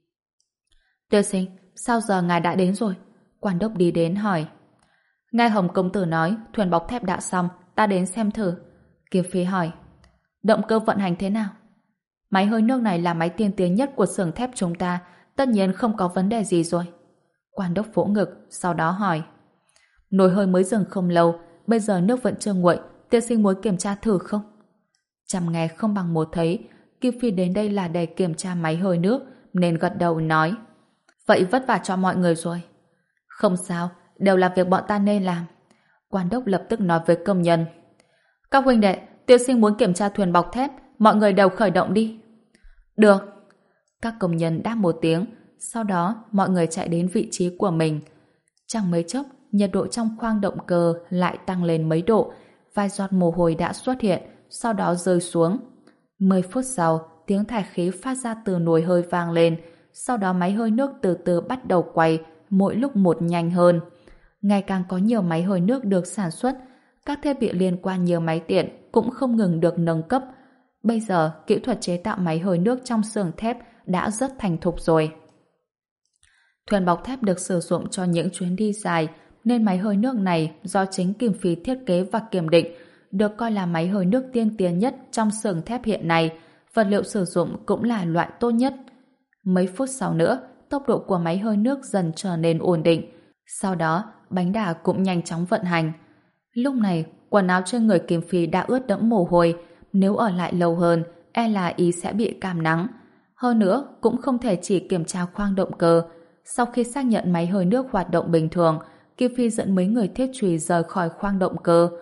Tiên sinh, sao giờ ngài đã đến rồi? Quản đốc đi đến hỏi. Nghe Hồng công tử nói, thuyền bọc thép đã xong, ta đến xem thử. Kim Phi hỏi. Động cơ vận hành thế nào? Máy hơi nước này là máy tiên tiến nhất của xưởng thép chúng ta, tất nhiên không có vấn đề gì rồi. Quản đốc vỗ ngực, sau đó hỏi. Nồi hơi mới dừng không lâu, bây giờ nước vẫn chưa nguội, tiên sinh muốn kiểm tra thử không? Chăm nghe không bằng một thấy, Kim Phi đến đây là để kiểm tra máy hơi nước, nên gật đầu nói. Vậy vất vả cho mọi người rồi. Không sao, đều là việc bọn ta nên làm. Quản đốc lập tức nói với công nhân. Các huynh đệ, tiên sinh muốn kiểm tra thuyền bọc thép, mọi người đều khởi động đi. Được. Các công nhân đáp một tiếng, sau đó mọi người chạy đến vị trí của mình. Chẳng mấy chốc, nhiệt độ trong khoang động cơ lại tăng lên mấy độ, vài giọt mồ hôi đã xuất hiện, sau đó rơi xuống. Mười phút sau, tiếng thải khí phát ra từ nồi hơi vang lên, sau đó máy hơi nước từ từ bắt đầu quay, mỗi lúc một nhanh hơn. Ngày càng có nhiều máy hơi nước được sản xuất, các thiết bị liên quan như máy tiện cũng không ngừng được nâng cấp. Bây giờ, kỹ thuật chế tạo máy hơi nước trong xưởng thép đã rất thành thục rồi. Thuyền bọc thép được sử dụng cho những chuyến đi dài, nên máy hơi nước này do chính Kim Phi thiết kế và kiểm định, được coi là máy hơi nước tiên tiến nhất trong xưởng thép hiện nay, vật liệu sử dụng cũng là loại tốt nhất. Mấy phút sau nữa, tốc độ của máy hơi nước dần trở nên ổn định. Sau đó, bánh đà cũng nhanh chóng vận hành. Lúc này, quần áo trên người Kim Phi đã ướt đẫm mồ hôi, nếu ở lại lâu hơn, e là ý sẽ bị cảm nắng. Hơn nữa, cũng không thể chỉ kiểm tra khoang động cơ. Sau khi xác nhận máy hơi nước hoạt động bình thường, Kim Phi dẫn mấy người thiết trùy rời khỏi khoang động cơ.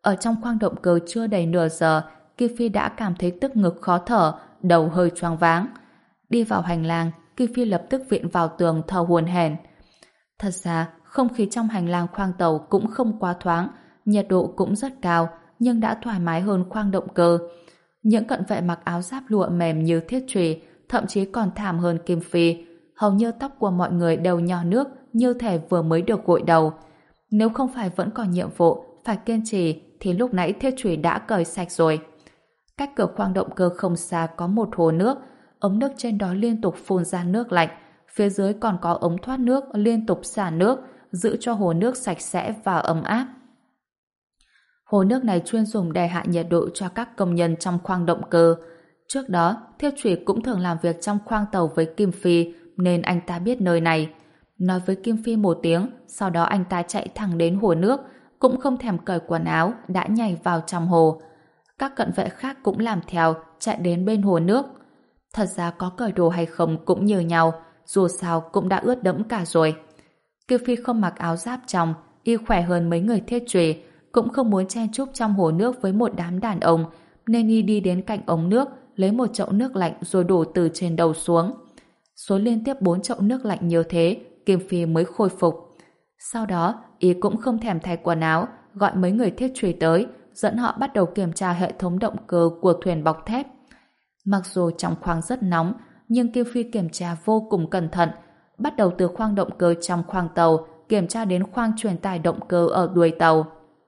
Ở trong khoang động cơ chưa đầy nửa giờ, Kim Phi đã cảm thấy tức ngực khó thở, đầu hơi choáng váng. Đi vào hành lang, Kim Phi lập tức viện vào tường thở hổn hển. Thật ra, không khí trong hành lang khoang tàu cũng không quá thoáng, nhiệt độ cũng rất cao, nhưng đã thoải mái hơn khoang động cơ. Những cận vệ mặc áo giáp lụa mềm như thiết chùy, thậm chí còn thảm hơn Kim Phi. Hầu như tóc của mọi người đều nhỏ nước, như thể vừa mới được gội đầu. Nếu không phải vẫn còn nhiệm vụ, phải kiên trì, thì lúc nãy thiết chùy đã cởi sạch rồi. Cách cửa khoang động cơ không xa có một hồ nước, ống nước trên đó liên tục phun ra nước lạnh, phía dưới còn có ống thoát nước liên tục xả nước, giữ cho hồ nước sạch sẽ và ấm áp. Hồ nước này chuyên dùng để hạ nhiệt độ cho các công nhân trong khoang động cơ. Trước đó, Thiết Chủy cũng thường làm việc trong khoang tàu với Kim Phi, nên anh ta biết nơi này. Nói với Kim Phi một tiếng, sau đó anh ta chạy thẳng đến hồ nước, cũng không thèm cởi quần áo, đã nhảy vào trong hồ. Các cận vệ khác cũng làm theo, chạy đến bên hồ nước. Thật ra có cởi đồ hay không cũng như nhau, dù sao cũng đã ướt đẫm cả rồi. Kim Phi không mặc áo giáp trong, y khỏe hơn mấy người Thiết Chủy, cũng không muốn chen chúc trong hồ nước với một đám đàn ông, nên y đi đến cạnh ống nước, lấy một chậu nước lạnh rồi đổ từ trên đầu xuống. Số liên tiếp bốn chậu nước lạnh như thế, Kim Phi mới khôi phục. Sau đó, y cũng không thèm thay quần áo, gọi mấy người Thiết Chủy tới, dẫn họ bắt đầu kiểm tra hệ thống động cơ của thuyền bọc thép. Mặc dù trong khoang rất nóng, nhưng Kim Phi kiểm tra vô cùng cẩn thận, bắt đầu từ khoang động cơ trong khoang tàu, kiểm tra đến khoang truyền tải động cơ ở đuôi tàu.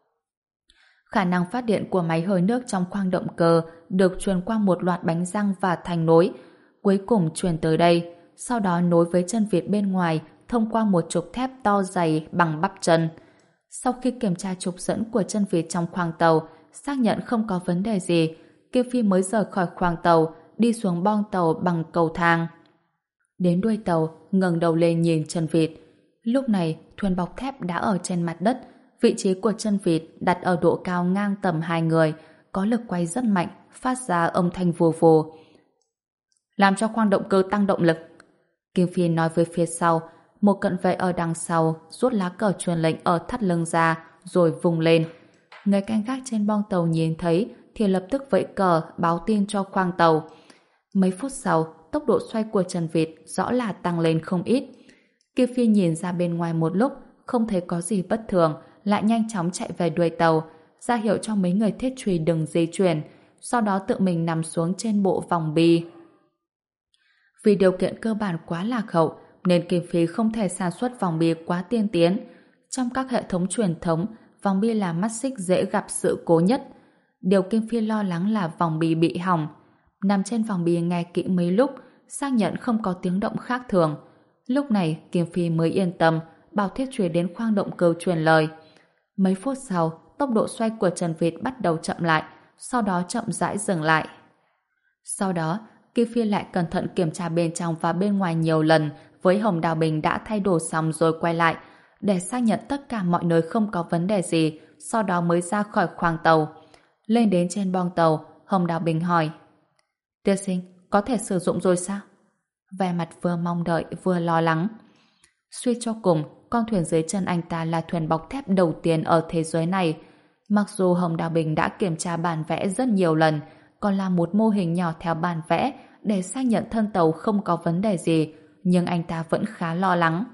Khả năng phát điện của máy hơi nước trong khoang động cơ được truyền qua một loạt bánh răng và thành nối, cuối cùng truyền tới đây, sau đó nối với chân vịt bên ngoài thông qua một trục thép to dày bằng bắp chân. Sau khi kiểm tra trục dẫn của chân vịt trong khoang tàu, xác nhận không có vấn đề gì, Kim Phi mới rời khỏi khoang tàu, đi xuống boong tàu bằng cầu thang. Đến đuôi tàu, ngẩng đầu lên nhìn chân vịt. Lúc này, thuyền bọc thép đã ở trên mặt đất, vị trí của chân vịt đặt ở độ cao ngang tầm hai người, có lực quay rất mạnh, phát ra âm thanh vù vù. Làm cho khoang động cơ tăng động lực. Kim Phi nói với phía sau, một cận vệ ở đằng sau rút lá cờ truyền lệnh ở thắt lưng ra, rồi vùng lên. Người canh gác trên boong tàu nhìn thấy thì lập tức vẫy cờ báo tin cho khoang tàu. Mấy phút sau, tốc độ xoay của chân vịt rõ là tăng lên không ít. Kim Phi nhìn ra bên ngoài một lúc, không thấy có gì bất thường, lại nhanh chóng chạy về đuôi tàu, ra hiệu cho mấy người Thiết Chủy đừng di chuyển, sau đó tự mình nằm xuống trên bộ vòng bi. Vì điều kiện cơ bản quá lạc hậu, nên Kim Phi không thể sản xuất vòng bi quá tiên tiến. Trong các hệ thống truyền thống, vòng bi là mắt xích dễ gặp sự cố nhất. Điều Kim Phi lo lắng là vòng bi bị hỏng. Nằm trên vòng bi nghe kỹ mấy lúc, xác nhận không có tiếng động khác thường. Lúc này Kim Phi mới yên tâm, bảo Thiết Chủy đến khoang động cơ truyền lời. Mấy phút sau, tốc độ xoay của chân vịt bắt đầu chậm lại, sau đó chậm rãi dừng lại. Sau đó, Kim Phi lại cẩn thận kiểm tra bên trong và bên ngoài nhiều lần, với Hồng Đào Bình đã thay đồ xong rồi quay lại, để xác nhận tất cả mọi nơi không có vấn đề gì, sau đó mới ra khỏi khoang tàu. Lên đến trên boong tàu, Hồng Đào Bình hỏi: Tiên sinh, có thể sử dụng rồi sao? Vẻ mặt vừa mong đợi vừa lo lắng. Suy cho cùng, con thuyền dưới chân anh ta là thuyền bọc thép đầu tiên ở thế giới này. Mặc dù Hồng Đào Bình đã kiểm tra bản vẽ rất nhiều lần, còn là một mô hình nhỏ theo bản vẽ để xác nhận thân tàu không có vấn đề gì, nhưng anh ta vẫn khá lo lắng.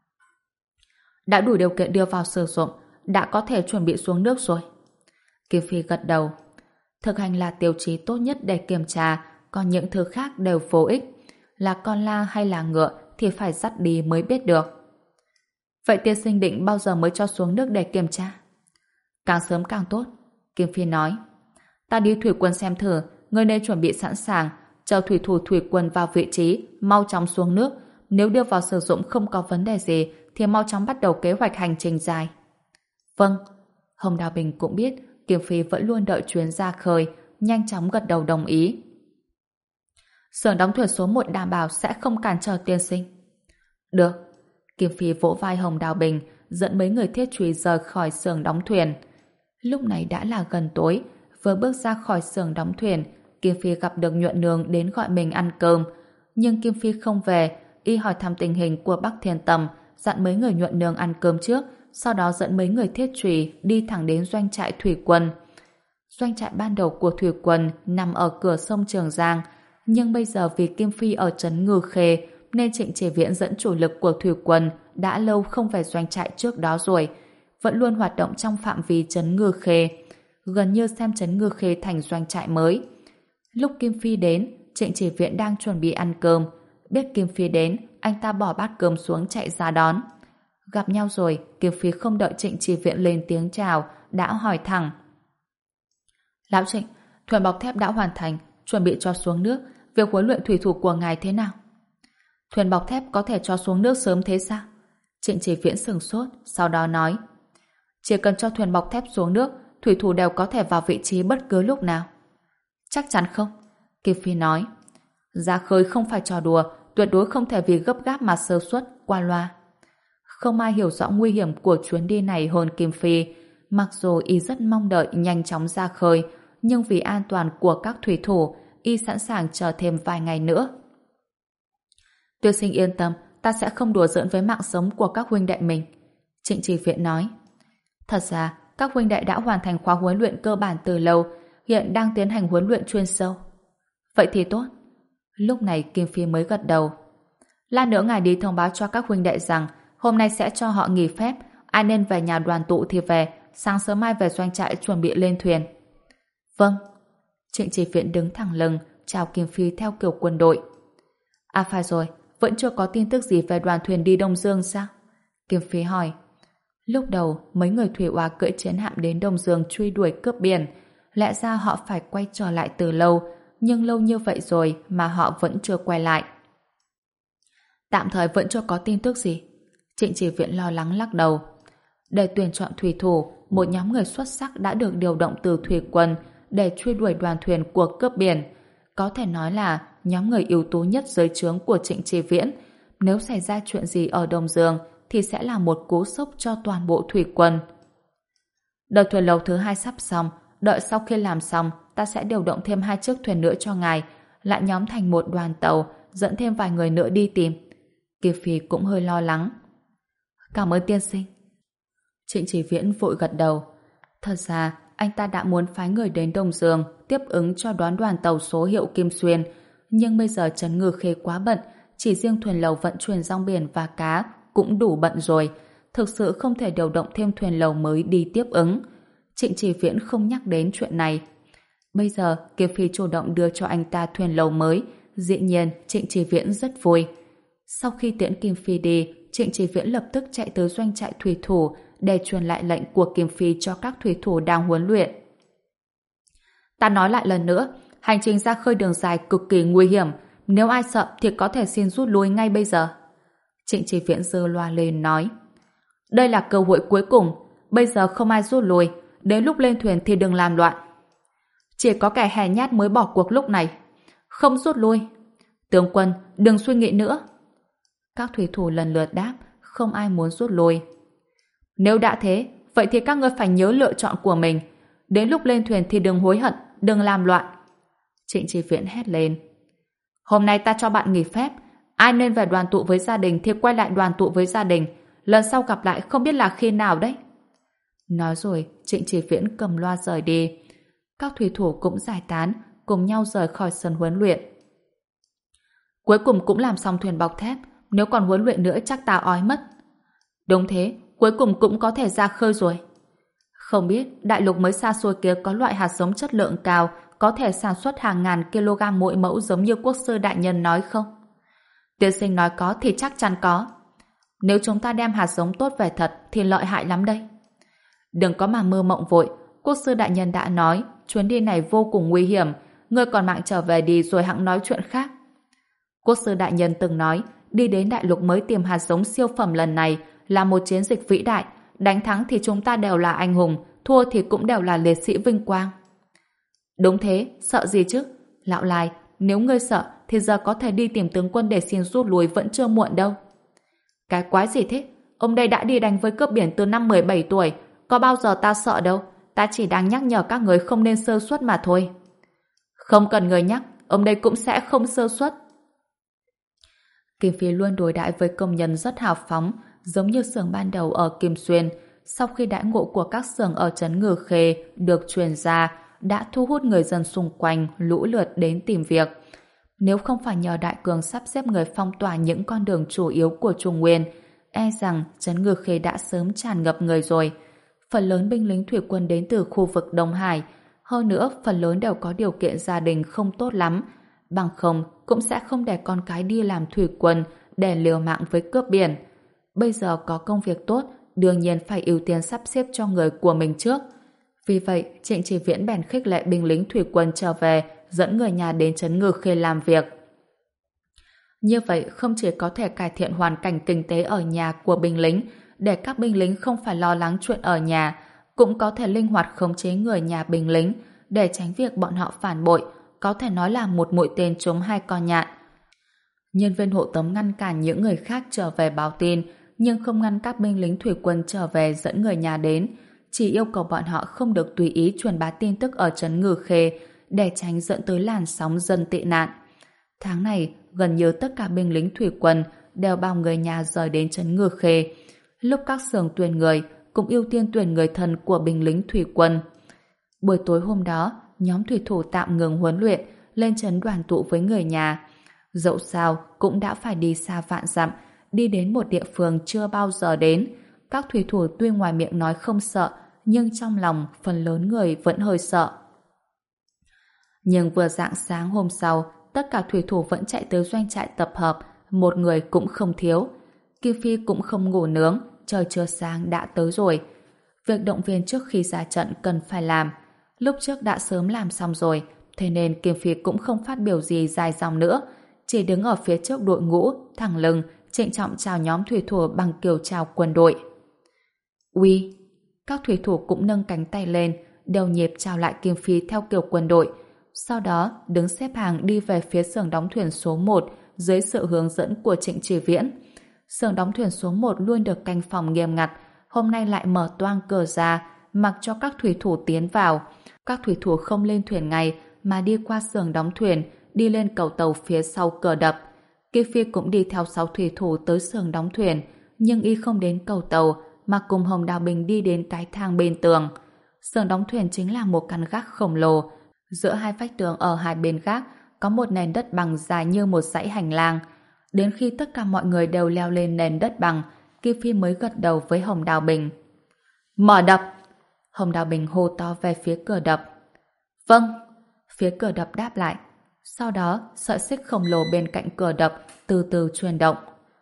Đã đủ điều kiện đưa vào sử dụng, đã có thể chuẩn bị xuống nước rồi. Kim Phi gật đầu. Thực hành là tiêu chí tốt nhất để kiểm tra, còn những thứ khác đều vô ích. Là con la hay là ngựa thì phải dắt đi mới biết được. Vậy tiên sinh định bao giờ mới cho xuống nước để kiểm tra? Càng sớm càng tốt, Kim Phi nói. Ta đi thủy quân xem thử, người nên chuẩn bị sẵn sàng, chờ thủy thủ thủy quân vào vị trí, mau chóng xuống nước. Nếu đưa vào sử dụng không có vấn đề gì thì mau chóng bắt đầu kế hoạch hành trình dài. Vâng. Hồng Đào Bình cũng biết Kim Phi vẫn luôn đợi chuyến ra khơi, nhanh chóng gật đầu đồng ý. Xưởng đóng thuyền số một đảm bảo sẽ không cản trở tiên sinh. Được. Kim Phi vỗ vai Hồng Đào Bình, dẫn mấy người Thiết Chủy rời khỏi xưởng đóng thuyền. Lúc này đã là gần tối, vừa bước ra khỏi xưởng đóng thuyền, Kim Phi gặp được Nhuận Nương đến gọi mình ăn cơm. Nhưng Kim Phi không về, y hỏi thăm tình hình của Bắc Thiên Tầm, dặn mấy người Nhuận Nương ăn cơm trước, sau đó dẫn mấy người thiết trùy đi thẳng đến doanh trại thủy quân. Doanh trại ban đầu của thủy quân nằm ở cửa sông Trường Giang, nhưng bây giờ vì Kim Phi ở trấn Ngư Khê nên Trịnh Chỉ Viễn dẫn chủ lực của thủy quân đã lâu không về doanh trại trước đó rồi, vẫn luôn hoạt động trong phạm vi trấn Ngư Khê, gần như xem trấn Ngư Khê thành doanh trại mới. Lúc Kim Phi đến, Trịnh Chỉ Viễn đang chuẩn bị ăn cơm. Biết Kim Phi đến, anh ta bỏ bát cơm xuống chạy ra đón. Gặp nhau rồi, Kim Phi không đợi Trịnh Chỉ Viễn lên tiếng chào, đã hỏi thẳng. Lão Trịnh, thuyền bọc thép đã hoàn thành, chuẩn bị cho xuống nước. Việc huấn luyện thủy thủ của ngài thế nào? Thuyền bọc thép có thể cho xuống nước sớm thế sao? Trịnh Chỉ Viễn sửng sốt, sau đó nói. Chỉ cần cho thuyền bọc thép xuống nước, thủy thủ đều có thể vào vị trí bất cứ lúc nào. Chắc chắn không? Kim Phi nói. Ra khơi không phải trò đùa, tuyệt đối không thể vì gấp gáp mà sơ suất, qua loa. Không ai hiểu rõ nguy hiểm của chuyến đi này hơn Kim Phi. Mặc dù y rất mong đợi nhanh chóng ra khơi, nhưng vì an toàn của các thủy thủ, y sẵn sàng chờ thêm vài ngày nữa. Tuyết Sinh yên tâm, ta sẽ không đùa giỡn với mạng sống của các huynh đệ mình. Trịnh Chỉ Viễn nói. Thật ra, các huynh đệ đã hoàn thành khóa huấn luyện cơ bản từ lâu, hiện đang tiến hành huấn luyện chuyên sâu. Vậy thì tốt. Lúc này Kim Phi mới gật đầu. Lát nữa ngài đi thông báo cho các huynh đệ rằng hôm nay sẽ cho họ nghỉ phép, ai nên về nhà đoàn tụ thì về, sáng sớm mai về doanh trại chuẩn bị lên thuyền. Vâng. Trịnh Chỉ Viễn đứng thẳng lưng, chào Kim Phi theo kiểu quân đội. À phải rồi, vẫn chưa có tin tức gì về đoàn thuyền đi Đông Dương sao? Kim Phi hỏi. Lúc đầu, mấy người thủy oa cưỡi chiến hạm đến Đông Dương truy đuổi cướp biển. Lẽ ra họ phải quay trở lại từ lâu, nhưng lâu như vậy rồi mà họ vẫn chưa quay lại. Tạm thời vẫn chưa có tin tức gì. Trịnh Chỉ Viễn lo lắng lắc đầu. Để tuyển chọn thủy thủ, một nhóm người xuất sắc đã được điều động từ thủy quân để truy đuổi đoàn thuyền của cướp biển. Có thể nói là nhóm người ưu tú nhất dưới trướng của Trịnh Chỉ Viễn. Nếu xảy ra chuyện gì ở Đông Dương thì sẽ là một cú sốc cho toàn bộ thủy quân. Đợt thuyền lầu thứ hai sắp xong, đợi sau khi làm xong, ta sẽ điều động thêm hai chiếc thuyền nữa cho ngài, lại nhóm thành một đoàn tàu, dẫn thêm vài người nữa đi tìm. Kiều Phi cũng hơi lo lắng. Cảm ơn tiên sinh. Trịnh Chỉ Viễn vội gật đầu. Thật ra, anh ta đã muốn phái người đến Đông Dương tiếp ứng cho đón đoàn tàu số hiệu Kim Xuyên, nhưng bây giờ trấn Ngư Khê quá bận, chỉ riêng thuyền lầu vận chuyển rong biển và cá cũng đủ bận rồi, thực sự không thể điều động thêm thuyền lầu mới đi tiếp ứng. Trịnh Chỉ Viễn không nhắc đến chuyện này. Bây giờ Kiều Phi chủ động đưa cho anh ta thuyền lầu mới, dĩ nhiên Trịnh Chỉ Viễn rất vui. Sau khi tiễn Kim Phi đi, Trịnh Chỉ Viễn lập tức chạy tới doanh trại thủy thủ để truyền lại lệnh của Kim Phi cho các thủy thủ đang huấn luyện. Ta nói lại lần nữa, hành trình ra khơi đường dài cực kỳ nguy hiểm, nếu ai sợ thì có thể xin rút lui ngay bây giờ. Trịnh Chỉ Viễn giơ loa lên nói. Đây là cơ hội cuối cùng, bây giờ không ai rút lui, đến lúc lên thuyền thì đừng làm loạn. Chỉ có kẻ hèn nhát mới bỏ cuộc lúc này. Không rút lui. Tướng quân, đừng suy nghĩ nữa. Các thủy thủ lần lượt đáp, không ai muốn rút lui. Nếu đã thế, vậy thì các ngươi phải nhớ lựa chọn của mình. Đến lúc lên thuyền thì đừng hối hận, đừng làm loạn. Trịnh Chỉ Viễn hét lên. Hôm nay ta cho bạn nghỉ phép, ai nên về đoàn tụ với gia đình thì quay lại đoàn tụ với gia đình. Lần sau gặp lại không biết là khi nào đấy. Nói rồi, Trịnh Chỉ Viễn cầm loa rời đi. Các thủy thủ cũng giải tán, cùng nhau rời khỏi sân huấn luyện. Cuối cùng cũng làm xong thuyền bọc thép, nếu còn huấn luyện nữa chắc ta ói mất. Đúng thế, cuối cùng cũng có thể ra khơi rồi. Không biết đại lục mới xa xôi kia có loại hạt giống chất lượng cao có thể sản xuất hàng ngàn kg mỗi mẫu giống như quốc sư đại nhân nói không? Tiên sinh nói có thì chắc chắn có. Nếu chúng ta đem hạt giống tốt về thật thì lợi hại lắm đây. Đừng có mà mơ mộng vội, quốc sư đại nhân đã nói chuyến đi này vô cùng nguy hiểm, ngươi còn mạng trở về đi rồi hẵng nói chuyện khác. Quốc sư đại nhân từng nói đi đến đại lục mới tìm hạt giống siêu phẩm lần này là một chiến dịch vĩ đại, đánh thắng thì chúng ta đều là anh hùng, thua thì cũng đều là liệt sĩ vinh quang. Đúng thế, sợ gì chứ? Lão Lai, nếu ngươi sợ thì giờ có thể đi tìm tướng quân để xin rút lui vẫn chưa muộn đâu. Cái quái gì thế? Ông đây đã đi đánh với cướp biển từ năm mười bảy tuổi, có bao giờ ta sợ đâu, ta chỉ đang nhắc nhở các người không nên sơ suất mà thôi. Không cần người nhắc, ông đây cũng sẽ không sơ suất. Kim Phi luôn đối đãi với công nhân rất hào phóng, giống như xưởng ban đầu ở Kim Xuyên. Sau khi đãi ngộ của các xưởng ở trấn Ngư Khê được truyền ra, đã thu hút người dân xung quanh lũ lượt đến tìm việc. Nếu không phải nhờ Đại Cường sắp xếp người phong tỏa những con đường chủ yếu của Trung Nguyên, e rằng trấn Ngư Khê đã sớm tràn ngập người rồi. Phần lớn binh lính thủy quân đến từ khu vực Đông Hải, hơn nữa phần lớn đều có điều kiện gia đình không tốt lắm, bằng không cũng sẽ không để con cái đi làm thủy quân để liều mạng với cướp biển. Bây giờ có công việc tốt, đương nhiên phải ưu tiên sắp xếp cho người của mình trước. Vì vậy, Trịnh Chỉ Viễn bèn khích lệ binh lính thủy quân trở về, dẫn người nhà đến trấn Ngư Khê làm việc. Như vậy không chỉ có thể cải thiện hoàn cảnh kinh tế ở nhà của binh lính, để các binh lính không phải lo lắng chuyện ở nhà, cũng có thể linh hoạt khống chế người nhà binh lính, để tránh việc bọn họ phản bội, có thể nói là một mũi tên trúng hai con nhạn. Nhân viên hộ tống ngăn cản những người khác trở về báo tin, nhưng không ngăn các binh lính thủy quân trở về dẫn người nhà đến, chỉ yêu cầu bọn họ không được tùy ý truyền bá tin tức ở trấn Ngư Khê, để tránh dẫn tới làn sóng dân tị nạn. Tháng này, gần như tất cả binh lính thủy quân đều bao người nhà rời đến trấn Ngư Khê. Lúc các xưởng tuyển người, cũng ưu tiên tuyển người thân của binh lính thủy quân. Buổi tối hôm đó, nhóm thủy thủ tạm ngừng huấn luyện, lên trấn đoàn tụ với người nhà. Dẫu sao, cũng đã phải đi xa vạn dặm, đi đến một địa phương chưa bao giờ đến. Các thủy thủ tuy ngoài miệng nói không sợ, nhưng trong lòng phần lớn người vẫn hơi sợ. Nhưng vừa rạng sáng hôm sau, tất cả thủy thủ vẫn chạy tới doanh trại tập hợp, một người cũng không thiếu. Kim Phi cũng không ngủ nướng, trời chưa sáng đã tới rồi. Việc động viên trước khi ra trận cần phải làm. Lúc trước đã sớm làm xong rồi, thế nên Kim Phi cũng không phát biểu gì dài dòng nữa, chỉ đứng ở phía trước đội ngũ, thẳng lưng, trịnh trọng chào nhóm thủy thủ bằng kiểu chào quân đội. Uy! Các thủy thủ cũng nâng cánh tay lên, đều nhịp chào lại Kim Phi theo kiểu quân đội. Sau đó, đứng xếp hàng đi về phía xưởng đóng thuyền số một dưới sự hướng dẫn của Trịnh Chỉ Viễn. Xưởng đóng thuyền số một luôn được canh phòng nghiêm ngặt, hôm nay lại mở toang cửa ra, mặc cho các thủy thủ tiến vào. Các thủy thủ không lên thuyền ngay, mà đi qua xưởng đóng thuyền, đi lên cầu tàu phía sau cửa đập. Kim Phi cũng đi theo sáu thủy thủ tới xưởng đóng thuyền, nhưng y không đến cầu tàu, mà cùng Hồng Đào Bình đi đến cái thang bên tường. Xưởng đóng thuyền chính là một căn gác khổng lồ. Giữa hai vách tường ở hai bên gác có một nền đất bằng dài như một dãy hành lang. Đến khi tất cả mọi người đều leo lên nền đất bằng, Kim Phi mới gật đầu với Hồng Đào Bình. Mở đập! Hồng Đào Bình hô to về phía cửa đập. Vâng! Phía cửa đập đáp lại. Sau đó, sợi xích khổng lồ bên cạnh cửa đập từ từ chuyển động.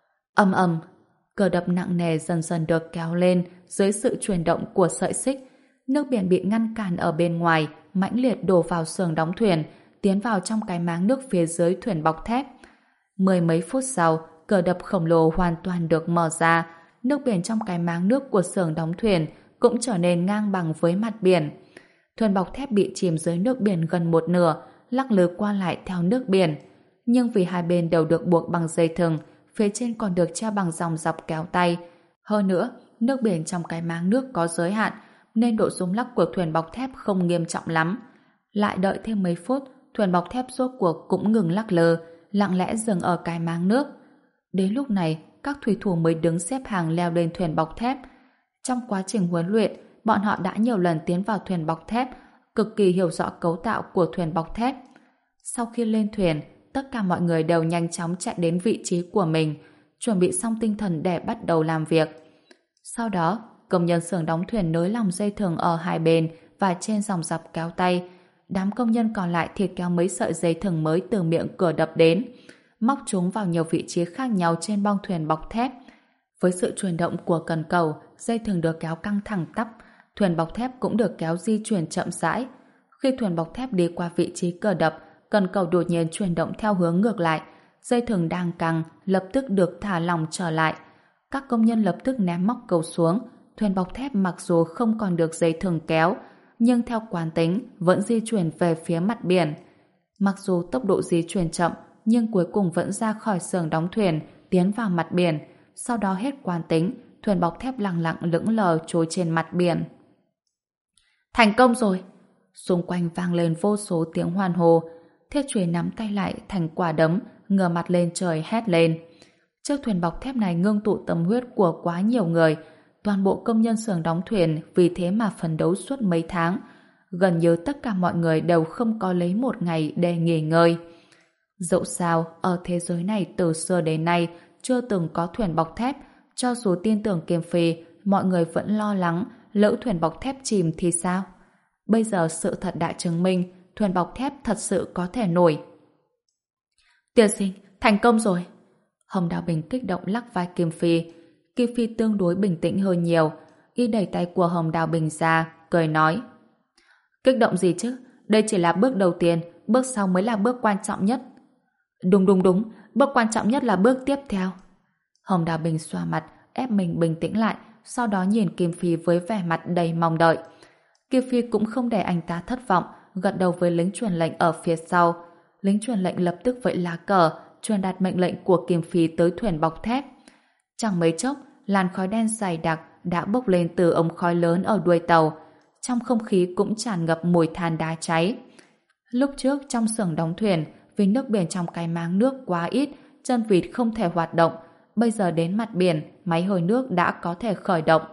Ầm ầm! Cửa đập nặng nề dần dần được kéo lên dưới sự chuyển động của sợi xích. Nước biển bị ngăn cản ở bên ngoài, mãnh liệt đổ vào xưởng đóng thuyền, tiến vào trong cái máng nước phía dưới thuyền bọc thép. Mười mấy phút sau, cửa đập khổng lồ hoàn toàn được mở ra, nước biển trong cái máng nước của xưởng đóng thuyền cũng trở nên ngang bằng với mặt biển. Thuyền bọc thép bị chìm dưới nước biển gần một nửa, lắc lư qua lại theo nước biển. Nhưng vì hai bên đều được buộc bằng dây thừng, phía trên còn được treo bằng dòng dọc kéo tay. Hơn nữa, nước biển trong cái máng nước có giới hạn, nên độ rung lắc của thuyền bọc thép không nghiêm trọng lắm. Lại đợi thêm mấy phút, thuyền bọc thép rốt cuộc cũng ngừng lắc lư, lặng lẽ dừng ở cái máng nước. Đến lúc này, các thủy thủ mới đứng xếp hàng leo lên thuyền bọc thép. Trong quá trình huấn luyện, bọn họ đã nhiều lần tiến vào thuyền bọc thép, cực kỳ hiểu rõ cấu tạo của thuyền bọc thép. Sau khi lên thuyền, tất cả mọi người đều nhanh chóng chạy đến vị trí của mình, chuẩn bị xong tinh thần để bắt đầu làm việc. Sau đó, công nhân xưởng đóng thuyền nối lòng dây thừng ở hai bên và trên dòng dọc kéo tay. Đám công nhân còn lại thì kéo mấy sợi dây thừng mới từ miệng cửa đập đến, móc chúng vào nhiều vị trí khác nhau trên bong thuyền bọc thép. Với sự chuyển động của cần cầu, dây thừng được kéo căng thẳng tắp, thuyền bọc thép cũng được kéo di chuyển chậm rãi. Khi thuyền bọc thép đi qua vị trí cửa đập, cần cầu đột nhiên chuyển động theo hướng ngược lại, dây thừng đang căng lập tức được thả lỏng trở lại. Các công nhân lập tức ném móc cầu xuống. Thuyền bọc thép mặc dù không còn được dây thừng kéo, nhưng theo quán tính vẫn di chuyển về phía mặt biển. Mặc dù tốc độ di chuyển chậm, nhưng cuối cùng vẫn ra khỏi xưởng đóng thuyền, tiến vào mặt biển. Sau đó hết quán tính, thuyền bọc thép lặng lặng lững lờ trôi trên mặt biển. Thành công rồi! Xung quanh vang lên vô số tiếng hoan hô. Thiết Chuế nắm tay lại thành quả đấm, ngửa mặt lên trời hét lên. Chiếc thuyền bọc thép này ngưng tụ tâm huyết của quá nhiều người. Toàn bộ công nhân xưởng đóng thuyền vì thế mà phấn đấu suốt mấy tháng. Gần như tất cả mọi người đều không có lấy một ngày để nghỉ ngơi. Dẫu sao, ở thế giới này từ xưa đến nay chưa từng có thuyền bọc thép. Cho dù tin tưởng Kiềm Phi, mọi người vẫn lo lắng lỡ thuyền bọc thép chìm thì sao? Bây giờ sự thật đã chứng minh thuyền bọc thép thật sự có thể nổi. Tiên sinh, thành công rồi. Hồng Đào Bình kích động lắc vai Kim Phi. Kim Phi tương đối bình tĩnh hơn nhiều. Y đẩy tay của Hồng Đào Bình ra, cười nói. Kích động gì chứ? Đây chỉ là bước đầu tiên, bước sau mới là bước quan trọng nhất. Đúng đúng đúng, bước quan trọng nhất là bước tiếp theo. Hồng Đào Bình xoa mặt, ép mình bình tĩnh lại, sau đó nhìn Kim Phi với vẻ mặt đầy mong đợi. Kim Phi cũng không để anh ta thất vọng, gật đầu với lính truyền lệnh ở phía sau. Lính truyền lệnh lập tức vẫy lá cờ, truyền đạt mệnh lệnh của Kim Phi tới thuyền bọc thép. Chẳng mấy chốc, làn khói đen dày đặc đã bốc lên từ ống khói lớn ở đuôi tàu. Trong không khí cũng tràn ngập mùi than đá cháy. Lúc trước trong xưởng đóng thuyền, vì nước biển trong cái máng nước quá ít, chân vịt không thể hoạt động. Bây giờ đến mặt biển, máy hơi nước đã có thể khởi động.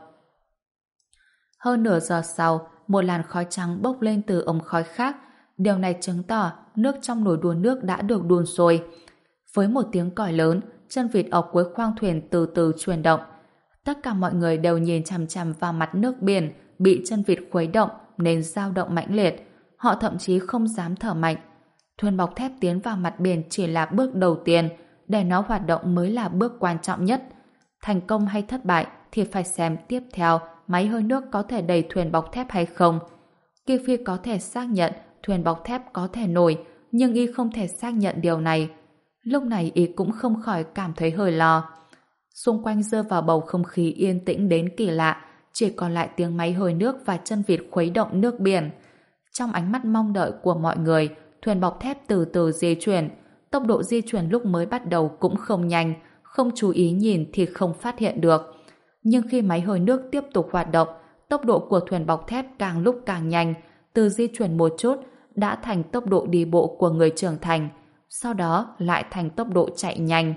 Hơn nửa giờ sau, một làn khói trắng bốc lên từ ống khói khác. Điều này chứng tỏ nước trong nồi đun nước đã được đun sôi. Với một tiếng còi lớn, chân vịt ở cuối khoang thuyền từ từ chuyển động. Tất cả mọi người đều nhìn chằm chằm vào mặt nước biển bị chân vịt khuấy động nên dao động mãnh liệt. Họ thậm chí không dám thở mạnh. Thuyền bọc thép tiến vào mặt biển chỉ là bước đầu tiên, để nó hoạt động mới là bước quan trọng nhất. Thành công hay thất bại thì phải xem tiếp theo máy hơi nước có thể đẩy thuyền bọc thép hay không. Kim Phi có thể xác nhận thuyền bọc thép có thể nổi, nhưng y không thể xác nhận điều này. Lúc này y cũng không khỏi cảm thấy hơi lo. Xung quanh rơi vào bầu không khí yên tĩnh đến kỳ lạ, chỉ còn lại tiếng máy hơi nước và chân vịt khuấy động nước biển. Trong ánh mắt mong đợi của mọi người, thuyền bọc thép từ từ di chuyển. Tốc độ di chuyển lúc mới bắt đầu cũng không nhanh, không chú ý nhìn thì không phát hiện được. Nhưng khi máy hơi nước tiếp tục hoạt động, tốc độ của thuyền bọc thép càng lúc càng nhanh, từ di chuyển một chút đã thành tốc độ đi bộ của người trưởng thành, sau đó lại thành tốc độ chạy nhanh.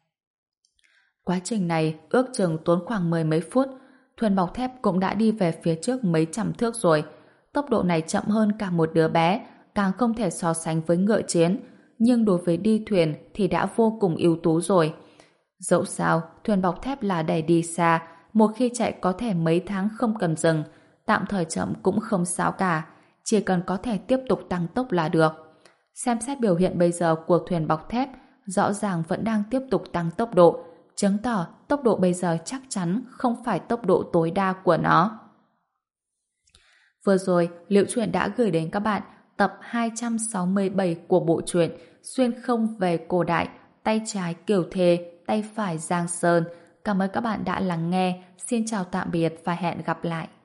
Quá trình này ước chừng tốn khoảng mười mấy phút, thuyền bọc thép cũng đã đi về phía trước mấy trăm thước rồi. Tốc độ này chậm hơn cả một đứa bé, càng không thể so sánh với ngựa chiến, nhưng đối với đi thuyền thì đã vô cùng ưu tú rồi. Dẫu sao, thuyền bọc thép là để đi xa, một khi chạy có thể mấy tháng không cần dừng, tạm thời chậm cũng không sao cả, chỉ cần có thể tiếp tục tăng tốc là được. Xem xét biểu hiện bây giờ của thuyền bọc thép, rõ ràng vẫn đang tiếp tục tăng tốc độ, chứng tỏ tốc độ bây giờ chắc chắn không phải tốc độ tối đa của nó. Vừa rồi, Liễu Chuyện đã gửi đến các bạn tập hai trăm sáu mươi bảy của bộ truyện Xuyên không về cổ đại, tay trái Kiều Thề, tay phải Giang Sơn. Cảm ơn các bạn đã lắng nghe. Xin chào tạm biệt và hẹn gặp lại.